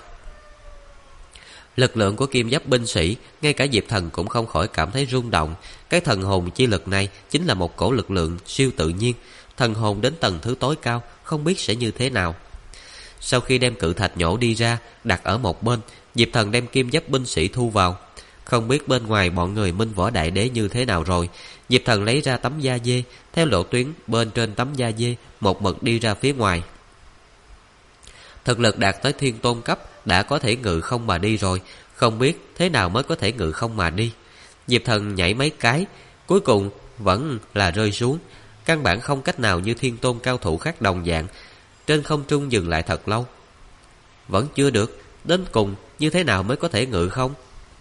Speaker 1: Lực lượng của kim giáp binh sĩ, ngay cả Diệp Thần cũng không khỏi cảm thấy rung động. Cái thần hồn chi lực này chính là một cổ lực lượng siêu tự nhiên. Thần hồn đến tầng thứ tối cao, không biết sẽ như thế nào. Sau khi đem cự thạch nhổ đi ra, đặt ở một bên, Diệp Thần đem kim giáp binh sĩ thu vào. Không biết bên ngoài bọn người Minh Võ Đại Đế như thế nào rồi. Diệp Thần lấy ra tấm da dê, theo lộ tuyến bên trên tấm da dê một mực đi ra phía ngoài. Thực lực đạt tới thiên tôn cấp, đã có thể ngự không mà đi rồi. Không biết thế nào mới có thể ngự không mà đi. Diệp Thần nhảy mấy cái, cuối cùng vẫn là rơi xuống. Căn bản không cách nào như thiên tôn cao thủ khác đồng dạng. Trên không trung dừng lại thật lâu, vẫn chưa được. Đến cùng như thế nào mới có thể ngự không?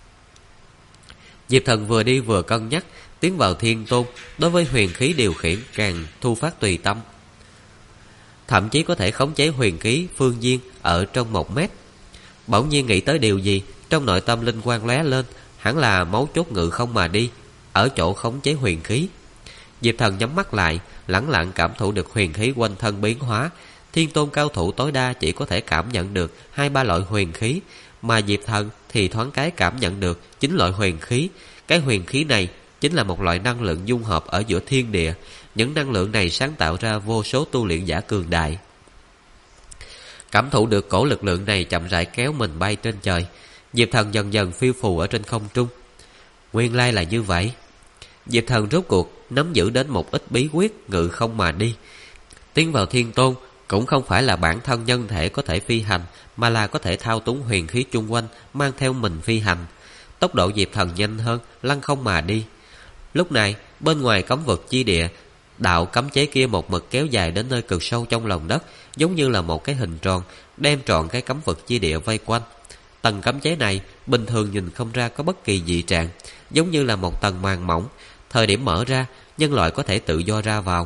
Speaker 1: Diệp Thần vừa đi vừa cân nhắc. Tiến vào thiên tôn, đối với huyền khí điều khiển càng thu phát tùy tâm, thậm chí có thể khống chế huyền khí phương viên ở trong 1 mét. Bỗng nhiên nghĩ tới điều gì, trong nội tâm linh quang lóe lên. Hẳn là mấu chốt ngự không mà đi ở chỗ khống chế huyền khí. Diệp Thần nhắm mắt lại, lẳng lặng cảm thụ được huyền khí quanh thân biến hóa. Thiên tôn cao thủ tối đa chỉ có thể cảm nhận được 2-3 loại huyền khí, mà Diệp Thần thì thoáng cái cảm nhận được 9 loại huyền khí. Cái huyền khí này chính là một loại năng lượng dung hợp ở giữa thiên địa. Những năng lượng này sáng tạo ra vô số tu luyện giả cường đại. Cảm thụ được cổ lực lượng này chậm rãi kéo mình bay trên trời. Diệp Thần dần dần phiêu phù ở trên không trung. Nguyên lai là như vậy. Diệp Thần rốt cuộc nắm giữ đến một ít bí quyết ngự không mà đi. Tiến vào thiên tôn, cũng không phải là bản thân nhân thể có thể phi hành, mà là có thể thao túng huyền khí chung quanh, mang theo mình phi hành. Tốc độ Diệp Thần nhanh hơn, lăng không mà đi. Lúc này, bên ngoài cấm vực chi địa, đạo cấm chế kia một mực kéo dài đến nơi cực sâu trong lòng đất, giống như là một cái hình tròn, đem trọn cái cấm vực chi địa vây quanh. Tầng cấm chế này, bình thường nhìn không ra có bất kỳ dị trạng, giống như là một tầng màng mỏng. Thời điểm mở ra, nhân loại có thể tự do ra vào.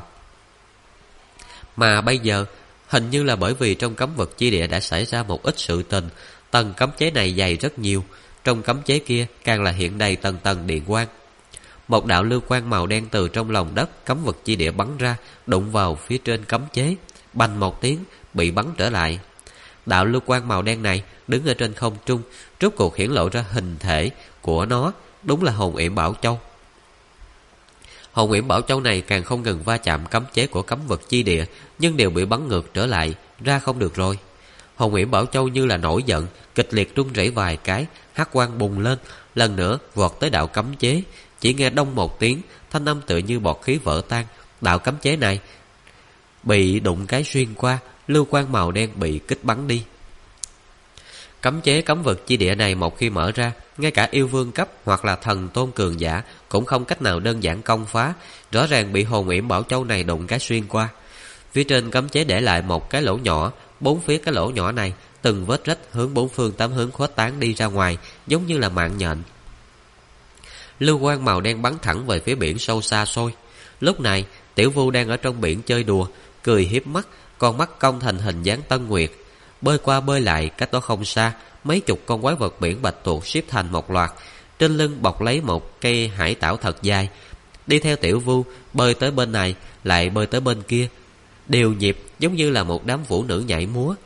Speaker 1: Mà bây giờ, hình như là bởi vì trong cấm vực chi địa đã xảy ra một ít sự tình, tầng cấm chế này dày rất nhiều. Trong cấm chế kia càng là hiện đầy tầng tầng điện quang. Một đạo lưu quang màu đen từ trong lòng đất cấm vực chi địa bắn ra, đụng vào phía trên cấm chế, bành một tiếng, bị bắn trở lại. Đạo lưu quang màu đen này đứng ở trên không trung, rốt cuộc hiển lộ ra hình thể của nó, đúng là hồn yểm bảo châu. Hồn yểm bảo châu này càng không ngừng va chạm cấm chế của cấm vực chi địa, nhưng đều bị bắn ngược trở lại, ra không được rồi. Hồn yểm bảo châu như là nổi giận, kịch liệt rung rẩy vài cái, hắc quang bùng lên, lần nữa vọt tới đạo cấm chế. Chỉ nghe đông một tiếng, thanh âm tựa như bọt khí vỡ tan. Đạo cấm chế này bị đụng cái xuyên qua, lưu quang màu đen bị kích bắn đi. Cấm chế cấm vực chi địa này một khi mở ra, ngay cả yêu vương cấp hoặc là thần tôn cường giả cũng không cách nào đơn giản công phá, rõ ràng bị hồn yểm bảo châu này đụng cái xuyên qua. Phía trên cấm chế để lại một cái lỗ nhỏ, bốn phía cái lỗ nhỏ này từng vết rách hướng bốn phương tám hướng khuếch tán đi ra ngoài, giống như là mạng nhện. Lưu quang màu đen bắn thẳng về phía biển sâu xa xôi. Lúc này, Tiểu Vu đang ở trong biển chơi đùa, cười hiếp mắt, con mắt cong thành hình dáng Tân Nguyệt. Bơi qua bơi lại, cách đó không xa, mấy chục con quái vật biển bạch tuộc xếp thành một loạt, trên lưng bọc lấy một cây hải tảo thật dài. Đi theo Tiểu Vu, bơi tới bên này, lại bơi tới bên kia, đều nhịp giống như là một đám vũ nữ nhảy múa.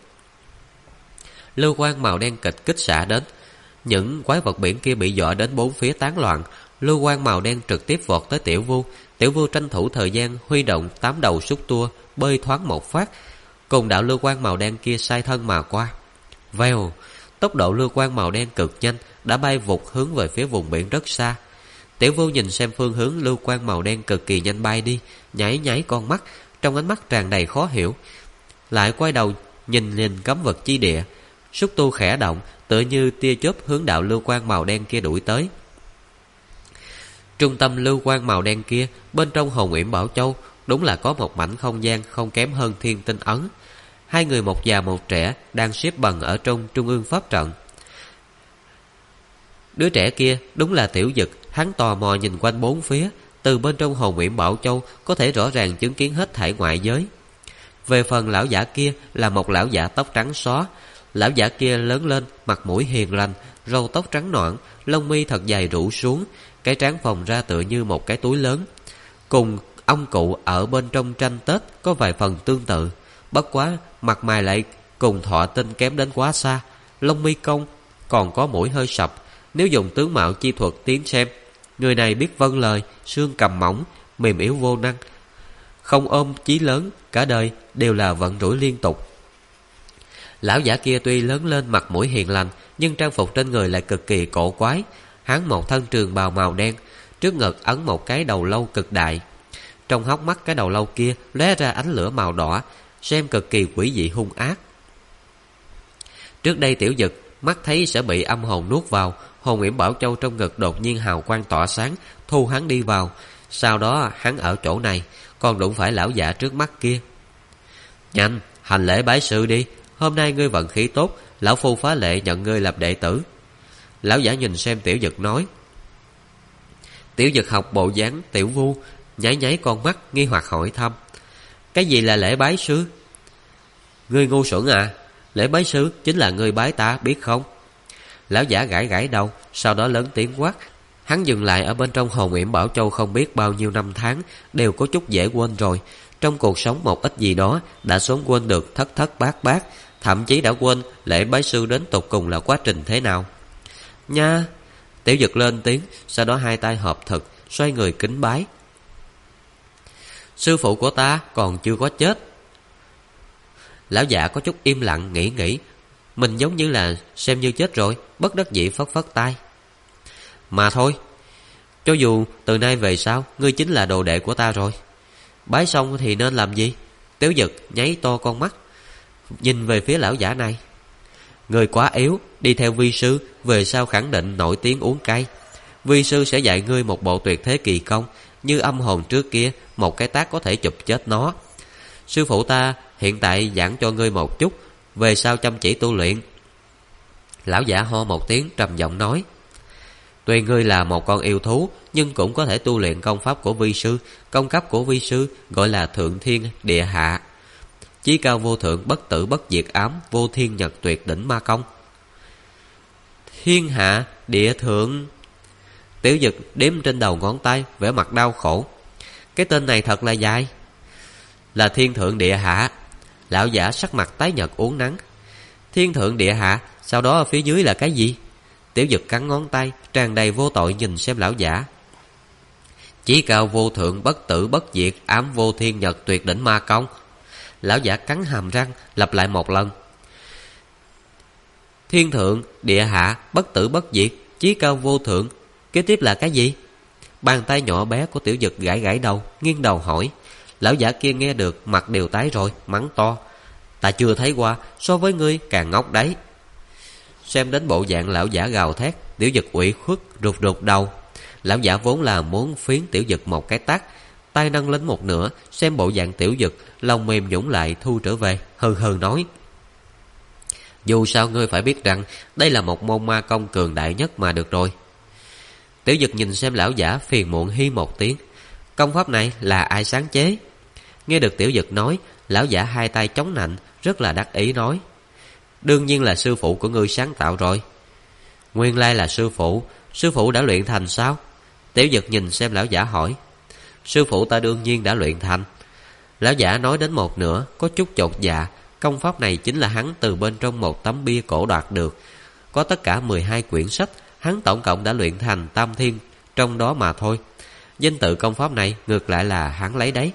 Speaker 1: Lưu quang màu đen kịch kích xạ đến, những quái vật biển kia bị dọa đến bốn phía tán loạn. Lưu quang màu đen trực tiếp vọt tới Tiểu Vu. Tiểu Vu tranh thủ thời gian huy động 8 đầu xúc tua, bơi thoáng một phát, cùng đạo lưu quang màu đen kia sai thân mà qua. Vèo, tốc độ lưu quang màu đen cực nhanh, đã bay vụt hướng về phía vùng biển rất xa. Tiểu Vu nhìn xem phương hướng lưu quang màu đen cực kỳ nhanh bay đi, nháy nháy con mắt, trong ánh mắt tràn đầy khó hiểu. Lại quay đầu nhìn nhìn cấm vực chi địa, xúc tu khẽ động, tựa như tia chớp hướng đạo lưu quang màu đen kia đuổi tới. Trung tâm lưu quang màu đen kia, bên trong hồn yểm bảo châu, đúng là có một mảnh không gian không kém hơn thiên tinh ấn. Hai người một già một trẻ đang xếp bằng ở trong trung ương pháp trận. Đứa trẻ kia đúng là Tiểu Dực, hắn tò mò nhìn quanh bốn phía, từ bên trong hồn yểm bảo châu có thể rõ ràng chứng kiến hết thảy ngoại giới. Về phần lão giả kia là một lão giả tóc trắng xóa. Lão giả kia lớn lên, mặt mũi hiền lành, râu tóc trắng nõn, lông mi thật dài rủ xuống, cái trán phồng ra tựa như một cái túi lớn. Cùng ông cụ ở bên trong tranh Tết có vài phần tương tự, bất quá mặt mày lại cùng Thọ Tinh kém đến quá xa. Lông mi cong, còn có mũi hơi sập. Nếu dùng tướng mạo chi thuật tiến xem, người này biết vâng lời, xương cằm mỏng, mềm yếu vô năng, không ôm chí lớn, cả đời đều là vận rủi liên tục. Lão giả kia tuy lớn lên mặt mũi hiền lành, nhưng trang phục trên người lại cực kỳ cổ quái. Hắn một thân trường bào màu đen, trước ngực ấn một cái đầu lâu cực đại. Trong hốc mắt cái đầu lâu kia lóe ra ánh lửa màu đỏ, xem cực kỳ quỷ dị hung ác. Trước đây Tiểu Dực mắt thấy sẽ bị âm hồn nuốt vào, hồn yểm bảo châu trong ngực đột nhiên hào quang tỏa sáng, thu hắn đi vào. Sau đó hắn ở chỗ này, còn đụng phải lão giả trước mắt kia. Nhanh, hành lễ bái sư đi. Hôm nay ngươi vận khí tốt, lão phu phá lệ nhận ngươi làm đệ tử. Lão giả nhìn xem Tiểu Dực nói. Tiểu Dực học bộ dáng Tiểu Vu, nháy nháy con mắt, nghi hoặc hỏi thăm. Cái gì là lễ bái sư? Ngươi ngu xuẩn à? Lễ bái sư chính là ngươi bái ta, biết không? Lão giả gãi gãi đầu, sau đó lớn tiếng quát. Hắn dừng lại ở bên trong hồn yểm bảo châu không biết bao nhiêu năm tháng, đều có chút dễ quên rồi. Trong cuộc sống một ít gì đó đã sớm quên được thất thất bát bát, thậm chí đã quên lễ bái sư đến tột cùng là quá trình thế nào. Nha! Tiểu Dực lên tiếng, sau đó hai tay hợp thực, xoay người kính bái. Sư phụ của ta còn chưa có chết. Lão giả có chút im lặng, nghĩ mình giống như là xem như chết rồi, bất đắc dĩ phất phất tay. Mà thôi, cho dù từ nay về sau ngươi chính là đồ đệ của ta rồi. Bái xong thì nên làm gì? Tiểu Dực nháy to con mắt. nhìn về phía lão giả này. Người quá yếu, đi theo vi sư, về sau khẳng định nổi tiếng uống cay. Vi sư sẽ dạy ngươi một bộ tuyệt thế kỳ công, như âm hồn trước kia, một cái tát có thể chụp chết nó. Sư phụ ta hiện tại giảng cho ngươi một chút, về sau chăm chỉ tu luyện. Lão giả ho một tiếng trầm giọng nói. Tuy ngươi là một con yêu thú, nhưng cũng có thể tu luyện công pháp của vi sư. Công cấp của vi sư gọi là thượng thiên địa hạ, chí cao vô thượng, bất tử bất diệt, ám vô thiên nhật tuyệt đỉnh ma công. Thiên hạ địa thượng. Tiểu Dực đếm trên đầu ngón tay, vẻ mặt đau khổ. Cái tên này thật là dài. Là thiên thượng địa hạ. Lão giả sắc mặt tái nhợt uốn nắng. Thiên thượng địa hạ, sau đó ở phía dưới là cái gì? Tiểu Dực cắn ngón tay, tràn đầy vô tội nhìn xem lão giả. Chí cao vô thượng, bất tử bất diệt, ám vô thiên nhật tuyệt đỉnh ma công. Lão giả cắn hàm răng, lặp lại một lần. Thiên thượng địa hạ, bất tử bất diệt, chí cao vô thượng. Kế tiếp là cái gì? Bàn tay nhỏ bé của Tiểu Dực gãi gãi đầu, nghiêng đầu hỏi. Lão giả kia nghe được, mặt đều tái rồi, mắng to. Ta chưa thấy qua, so với ngươi càng ngốc đấy. Xem đến bộ dạng lão giả gào thét, Tiểu Dực ủy khuất rụt rụt đầu. Lão giả vốn là muốn phiến Tiểu Dực một cái tát, tay nâng lên một nửa, xem bộ dạng Tiểu Dực, lòng mềm nhũn lại thu trở về, hừ hừ nói. Dù sao ngươi phải biết rằng đây là một môn ma công cường đại nhất mà được rồi. Tiểu Dực nhìn xem lão giả, phiền muộn hi một tiếng. Công pháp này là ai sáng chế? Nghe được Tiểu Dực nói, lão giả hai tay chống nạnh, rất là đắc ý nói. Đương nhiên là sư phụ của ngươi sáng tạo rồi. Nguyên lai là sư phụ đã luyện thành sao? Tiểu Dực nhìn xem lão giả hỏi. Sư phụ ta đương nhiên đã luyện thành. Lão giả nói đến một nửa, có chút chột dạ. Công pháp này chính là hắn từ bên trong một tấm bia cổ đoạt được. Có tất cả 12 quyển sách, hắn tổng cộng đã luyện thành tam thiên trong đó mà thôi. Danh tự công pháp này ngược lại là hắn lấy đấy.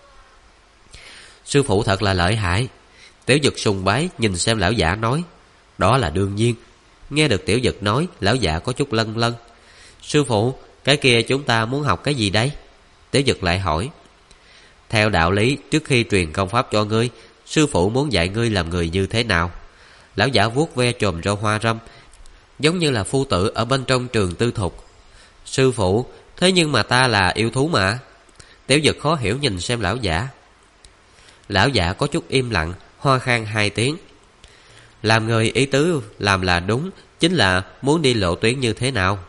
Speaker 1: Sư phụ thật là lợi hại. Tiểu Dực sùng bái nhìn xem lão giả nói. Đó là đương nhiên. Nghe được Tiểu Dực nói, lão giả có chút lân lân. Sư phụ, cái kia chúng ta muốn học cái gì đây? Tiểu Dực lại hỏi. Theo đạo lý, trước khi truyền công pháp cho ngươi, sư phụ muốn dạy ngươi làm người như thế nào? Lão giả vuốt ve chòm râu hoa râm, giống như là phu tử ở bên trong trường tư thục. Sư phụ, thế nhưng mà ta là yêu thú mà. Tiểu Dực khó hiểu nhìn xem lão giả. Lão giả có chút im lặng, ho khan 2 tiếng. Làm người ý tứ làm là đúng, chính là muốn đi lộ tuyến như thế nào?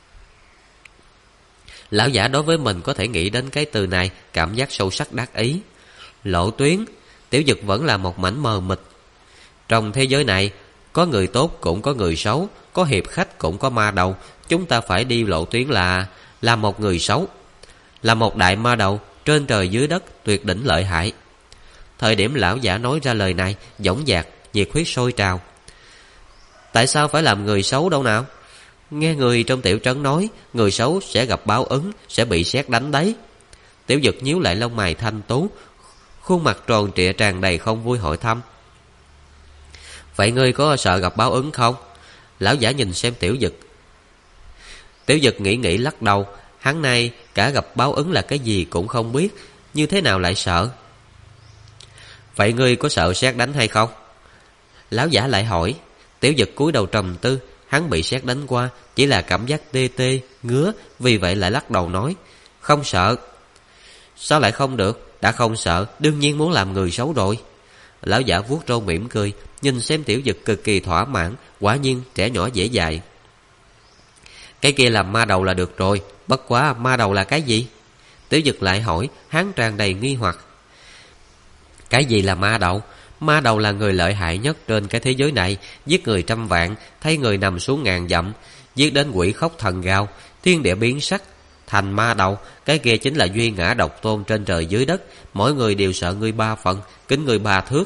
Speaker 1: Lão giả đối với mình có thể nghĩ đến cái từ này, cảm giác sâu sắc đắc ý. Lộ tuyến. Tiểu Dực vẫn là một mảnh mờ mịt. Trong thế giới này, có người tốt cũng có người xấu, có hiệp khách cũng có ma đầu. Chúng ta phải đi lộ tuyến là một người xấu, là một đại ma đầu, trên trời dưới đất, tuyệt đỉnh lợi hại. Thời điểm lão giả nói ra lời này, dõng dạc, nhiệt huyết sôi trào. Tại sao phải làm người xấu đâu nào? Nghe người trong tiểu trấn nói, người xấu sẽ gặp báo ứng, sẽ bị sét đánh đấy. Tiểu Dực nhíu lại lông mày thanh tú, khuôn mặt tròn trịa tràn đầy không vui hỏi thăm. Vậy ngươi có sợ gặp báo ứng không? Lão giả nhìn xem Tiểu Dực. Tiểu Dực nghĩ lắc đầu. Hắn này cả gặp báo ứng là cái gì cũng không biết, như thế nào lại sợ? Vậy ngươi có sợ sét đánh hay không? Lão giả lại hỏi. Tiểu Dực cúi đầu trầm tư. Hắn bị sét đánh qua, chỉ là cảm giác tê tê, ngứa, vì vậy lại lắc đầu nói. Không sợ. Sao lại không được? Đã không sợ, đương nhiên muốn làm người xấu rồi. Lão giả vuốt râu mỉm cười, nhìn xem Tiểu Dực cực kỳ thỏa mãn. Quả nhiên trẻ nhỏ dễ dạy. Cái kia làm ma đầu là được rồi. Bất quá ma đầu là cái gì? Tiểu Dực lại hỏi, hắn tràn đầy nghi hoặc. Cái gì là ma đầu? Ma đầu là người lợi hại nhất trên cái thế giới này, giết người 100 vạn, thay người nằm xuống ngàn dặm, giết đến quỷ khóc thần gào, thiên địa biến sắc. Thành ma đầu, cái kia chính là duy ngã độc tôn trên trời dưới đất, mỗi người đều sợ ngươi 3 phần, kính ngươi 3 thước.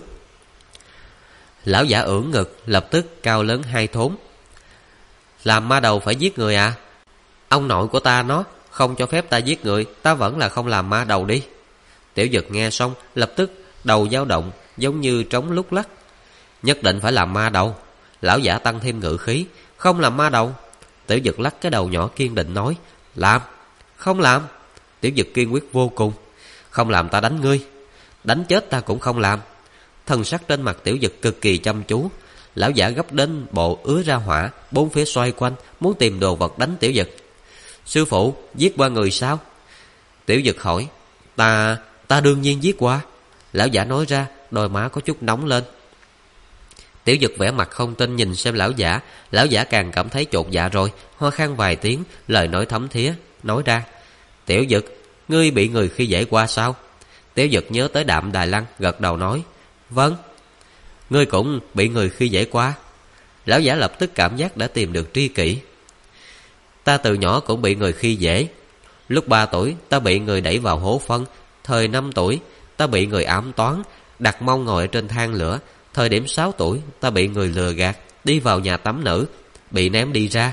Speaker 1: Lão giả ưỡn ngực, lập tức cao lớn 2 thốn. Làm ma đầu phải giết người à? Ông nội của ta nó không cho phép ta giết người, ta vẫn là không làm ma đầu đi. Tiểu Dực nghe xong, lập tức đầu dao động, giống như trống lúc lắc. Nhất định phải làm ma đầu. Lão giả tăng thêm ngự khí. Không làm ma đầu. Tiểu Dực lắc cái đầu nhỏ kiên định nói. Làm. Không làm. Tiểu Dực kiên quyết vô cùng. Không làm ta đánh ngươi. Đánh chết ta cũng không làm. Thần sắc trên mặt Tiểu Dực cực kỳ chăm chú. Lão giả gấp đến bộ ứa ra hỏa, bốn phía xoay quanh, muốn tìm đồ vật đánh Tiểu Dực. Sư phụ, giết qua người sao? Tiểu Dực hỏi. Ta đương nhiên giết qua. Lão giả nói ra, đôi má có chút nóng lên. Tiểu Dực vẻ mặt không tin nhìn xem lão giả. Lão giả càng cảm thấy chột dạ rồi, ho khan vài tiếng, lời nói thấm thía, nói ra. Tiểu Dực, ngươi bị người khi dễ qua sao? Tiểu Dực nhớ tới Đạm Đài Lăng, gật đầu nói. Vâng. Ngươi cũng bị người khi dễ qua? Lão giả lập tức cảm giác đã tìm được tri kỷ. Ta từ nhỏ cũng bị người khi dễ. Lúc 3 tuổi ta bị người đẩy vào hố phân. Thời 5 tuổi ta bị người ám toán, đặt mông ngồi trên than lửa. Thời điểm 6 tuổi ta bị người lừa gạt, đi vào nhà tắm nữ, bị ném đi ra.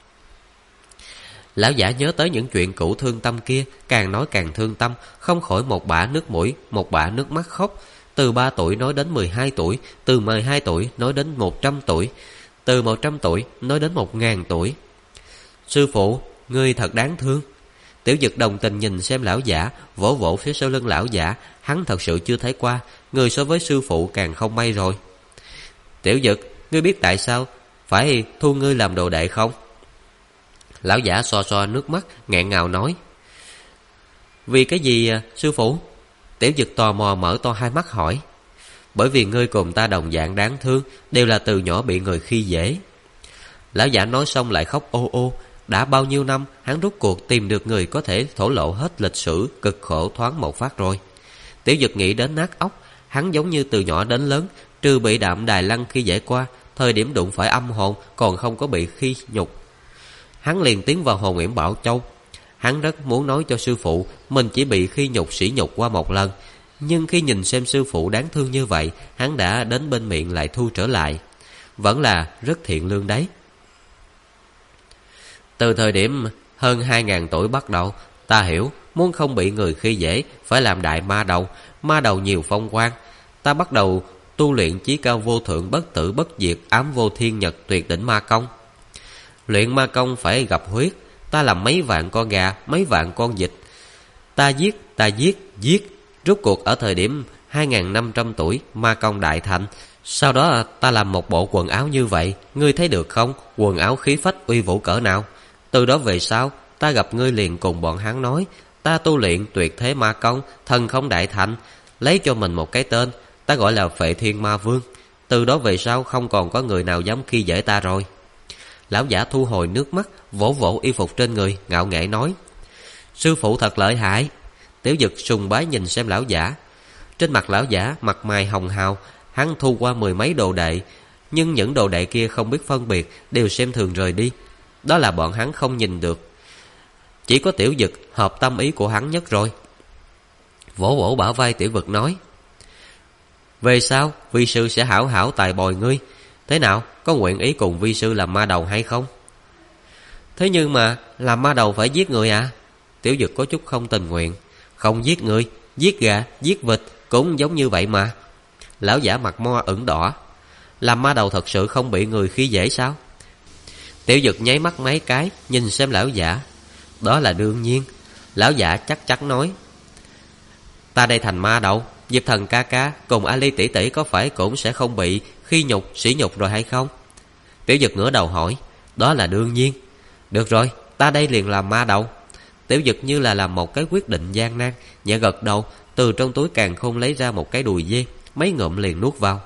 Speaker 1: Lão giả nhớ tới những chuyện cũ thương tâm kia, càng nói càng thương tâm, không khỏi một bả nước mũi, một bả nước mắt khóc. Từ 3 tuổi nói đến 12 tuổi, từ 12 tuổi nói đến 100 tuổi, từ 100 tuổi nói đến 1000 tuổi. Sư phụ, ngươi thật đáng thương. Tiểu Dực đồng tình nhìn xem lão giả, vỗ vỗ phía sau lưng lão giả. Hắn thật sự chưa thấy qua, người so với sư phụ càng không may rồi. Tiểu Dực, ngươi biết tại sao phải thu ngươi làm đồ đệ không? Lão giả xoa xoa nước mắt, nghẹn ngào nói. Vì cái gì sư phụ? Tiểu Dực tò mò mở to hai mắt hỏi. Bởi vì ngươi cùng ta đồng dạng đáng thương, đều là từ nhỏ bị người khi dễ. Lão giả nói xong lại khóc ô ô. Đã bao nhiêu năm hắn rốt cuộc tìm được người có thể thổ lộ hết lịch sử cực khổ thoáng một phát rồi. Tiểu Dực nghĩ đến nát óc. Hắn giống như từ nhỏ đến lớn, trừ bị Đạm Đài Lăng khi dễ qua, thời điểm đụng phải âm hồn còn không có bị khi nhục. Hắn liền tiến vào Hồn Yểm Bảo Châu. Hắn rất muốn nói cho sư phụ mình chỉ bị khi nhục sỉ nhục qua một lần, nhưng khi nhìn xem sư phụ đáng thương như vậy, hắn đã đến bên miệng lại thu trở lại. Vẫn là rất thiện lương đấy. Từ thời điểm hơn 2000 tuổi bắt đầu, ta hiểu muốn không bị người khi dễ phải làm đại ma đầu. Ma đầu nhiều phong quan. Ta bắt đầu tu luyện chí cao vô thượng bất tử bất diệt ám vô thiên nhật tuyệt đỉnh ma công. Luyện ma công phải gặp huyết. Ta làm mấy vạn con gà, mấy vạn con vịt. Ta giết. Rốt cuộc ở thời điểm 2500 tuổi ma công đại thành. Sau đó ta làm một bộ quần áo như vậy. Ngươi thấy được không? Quần áo khí phách uy vũ cỡ nào. Từ đó về sau ta gặp ngươi liền cùng bọn hắn nói, ta tu luyện tuyệt thế ma công, thần không đại thành, lấy cho mình một cái tên, ta gọi là Phệ Thiên Ma Vương. Từ đó về sau không còn có người nào dám khi dễ ta rồi. Lão giả thu hồi nước mắt, vỗ vỗ y phục trên người, ngạo nghễ nói. Sư phụ thật lợi hại. Tiểu Dực sùng bái nhìn xem lão giả. Trên mặt lão giả mặt mày hồng hào. Hắn thu qua 10 mấy đồ đệ, nhưng những đồ đệ kia không biết phân biệt, đều xem thường rời đi. Đó là bọn hắn không nhìn được. Chỉ có Tiểu Dực hợp tâm ý của hắn nhất rồi. Vỗ vỗ bả vai Tiểu Dực nói. Về sau vi sư sẽ hảo hảo tài bồi ngươi. Thế nào, có nguyện ý cùng vi sư làm ma đầu hay không? Thế nhưng mà làm ma đầu phải giết người à? Tiểu Dực có chút không tình nguyện. Không giết người, giết gà, giết vịt cũng giống như vậy mà. Lão giả mặt mo ửng đỏ. Làm ma đầu thật sự không bị người khi dễ sao? Tiểu Dực nháy mắt mấy cái, nhìn xem lão giả. Đó là đương nhiên. Lão giả chắc chắn nói. Ta đây thành ma đầu, Diệp Thần ca ca cùng Ali tỷ tỷ có phải cũng sẽ không bị khi nhục, sỉ nhục rồi hay không? Tiểu Dực ngửa đầu hỏi. Đó là đương nhiên. Được rồi, ta đây liền làm ma đầu. Tiểu Dực như là làm một cái quyết định gian nan, nhẹ gật đầu, từ trong túi càn khôn lấy ra một cái đùi dê, mấy ngụm liền nuốt vào.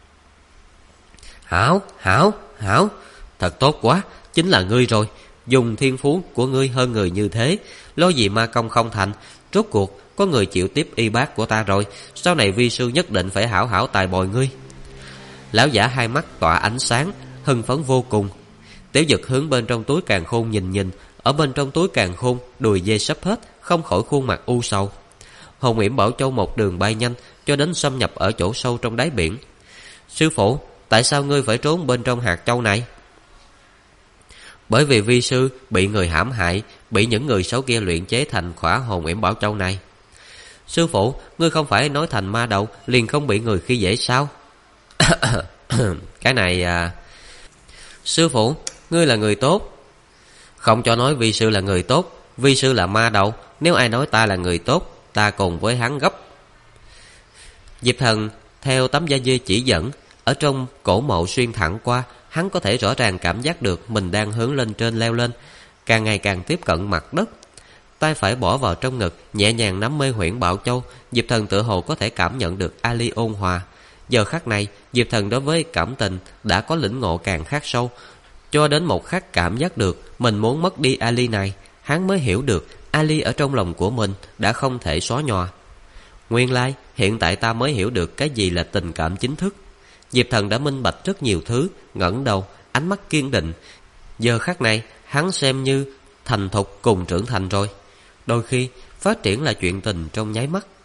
Speaker 1: Hảo, thật tốt quá, chính là ngươi rồi. Dùng thiên phú của ngươi hơn người như thế, lo gì ma công không thành. Rốt cuộc có người chịu tiếp y bác của ta rồi, sau này vi sư nhất định phải hảo hảo tài bồi ngươi. Lão giả hai mắt tỏa ánh sáng, hưng phấn vô cùng. Tiểu Dực hướng bên trong túi càn khôn nhìn. Ở bên trong túi càn khôn, đùi dê sắp hết, không khỏi khuôn mặt u sầu. Hồn Yểm Bảo Châu một đường bay nhanh, cho đến xâm nhập ở chỗ sâu trong đáy biển. Sư phụ, tại sao ngươi phải trốn bên trong hạt châu này? Bởi vì vi sư bị người hãm hại, bị những người xấu kia luyện chế thành khỏa Hồn Yểm Bảo Châu này. Sư phụ, ngươi không phải nói thành ma đầu liền không bị người khi dễ sao? Cái này Sư phụ, ngươi là người tốt. Không cho nói vi sư là người tốt. Vi sư là ma đầu. Nếu ai nói ta là người tốt, ta cùng với hắn gấp. Diệp Thần Theo tấm da dê chỉ dẫn, ở trong cổ mộ xuyên thẳng qua, hắn có thể rõ ràng cảm giác được mình đang hướng lên trên leo lên, càng ngày càng tiếp cận mặt đất. Tay phải bỏ vào trong ngực, nhẹ nhàng nắm mê huyễn bảo châu. Diệp Thần tựa hồ có thể cảm nhận được Ali ôn hòa. Giờ khắc này, Diệp Thần đối với cảm tình đã có lĩnh ngộ càng khắc sâu. Cho đến một khắc cảm giác được mình muốn mất đi Ali này, hắn mới hiểu được Ali ở trong lòng của mình đã không thể xóa nhòa. Nguyên lai, hiện tại ta mới hiểu được cái gì là tình cảm chính thức. Diệp Thần đã minh bạch rất nhiều thứ, ngẩng đầu, ánh mắt kiên định. Giờ khắc này, hắn xem như thành thục cùng trưởng thành rồi. Đôi khi, phát triển là chuyện tình trong nháy mắt.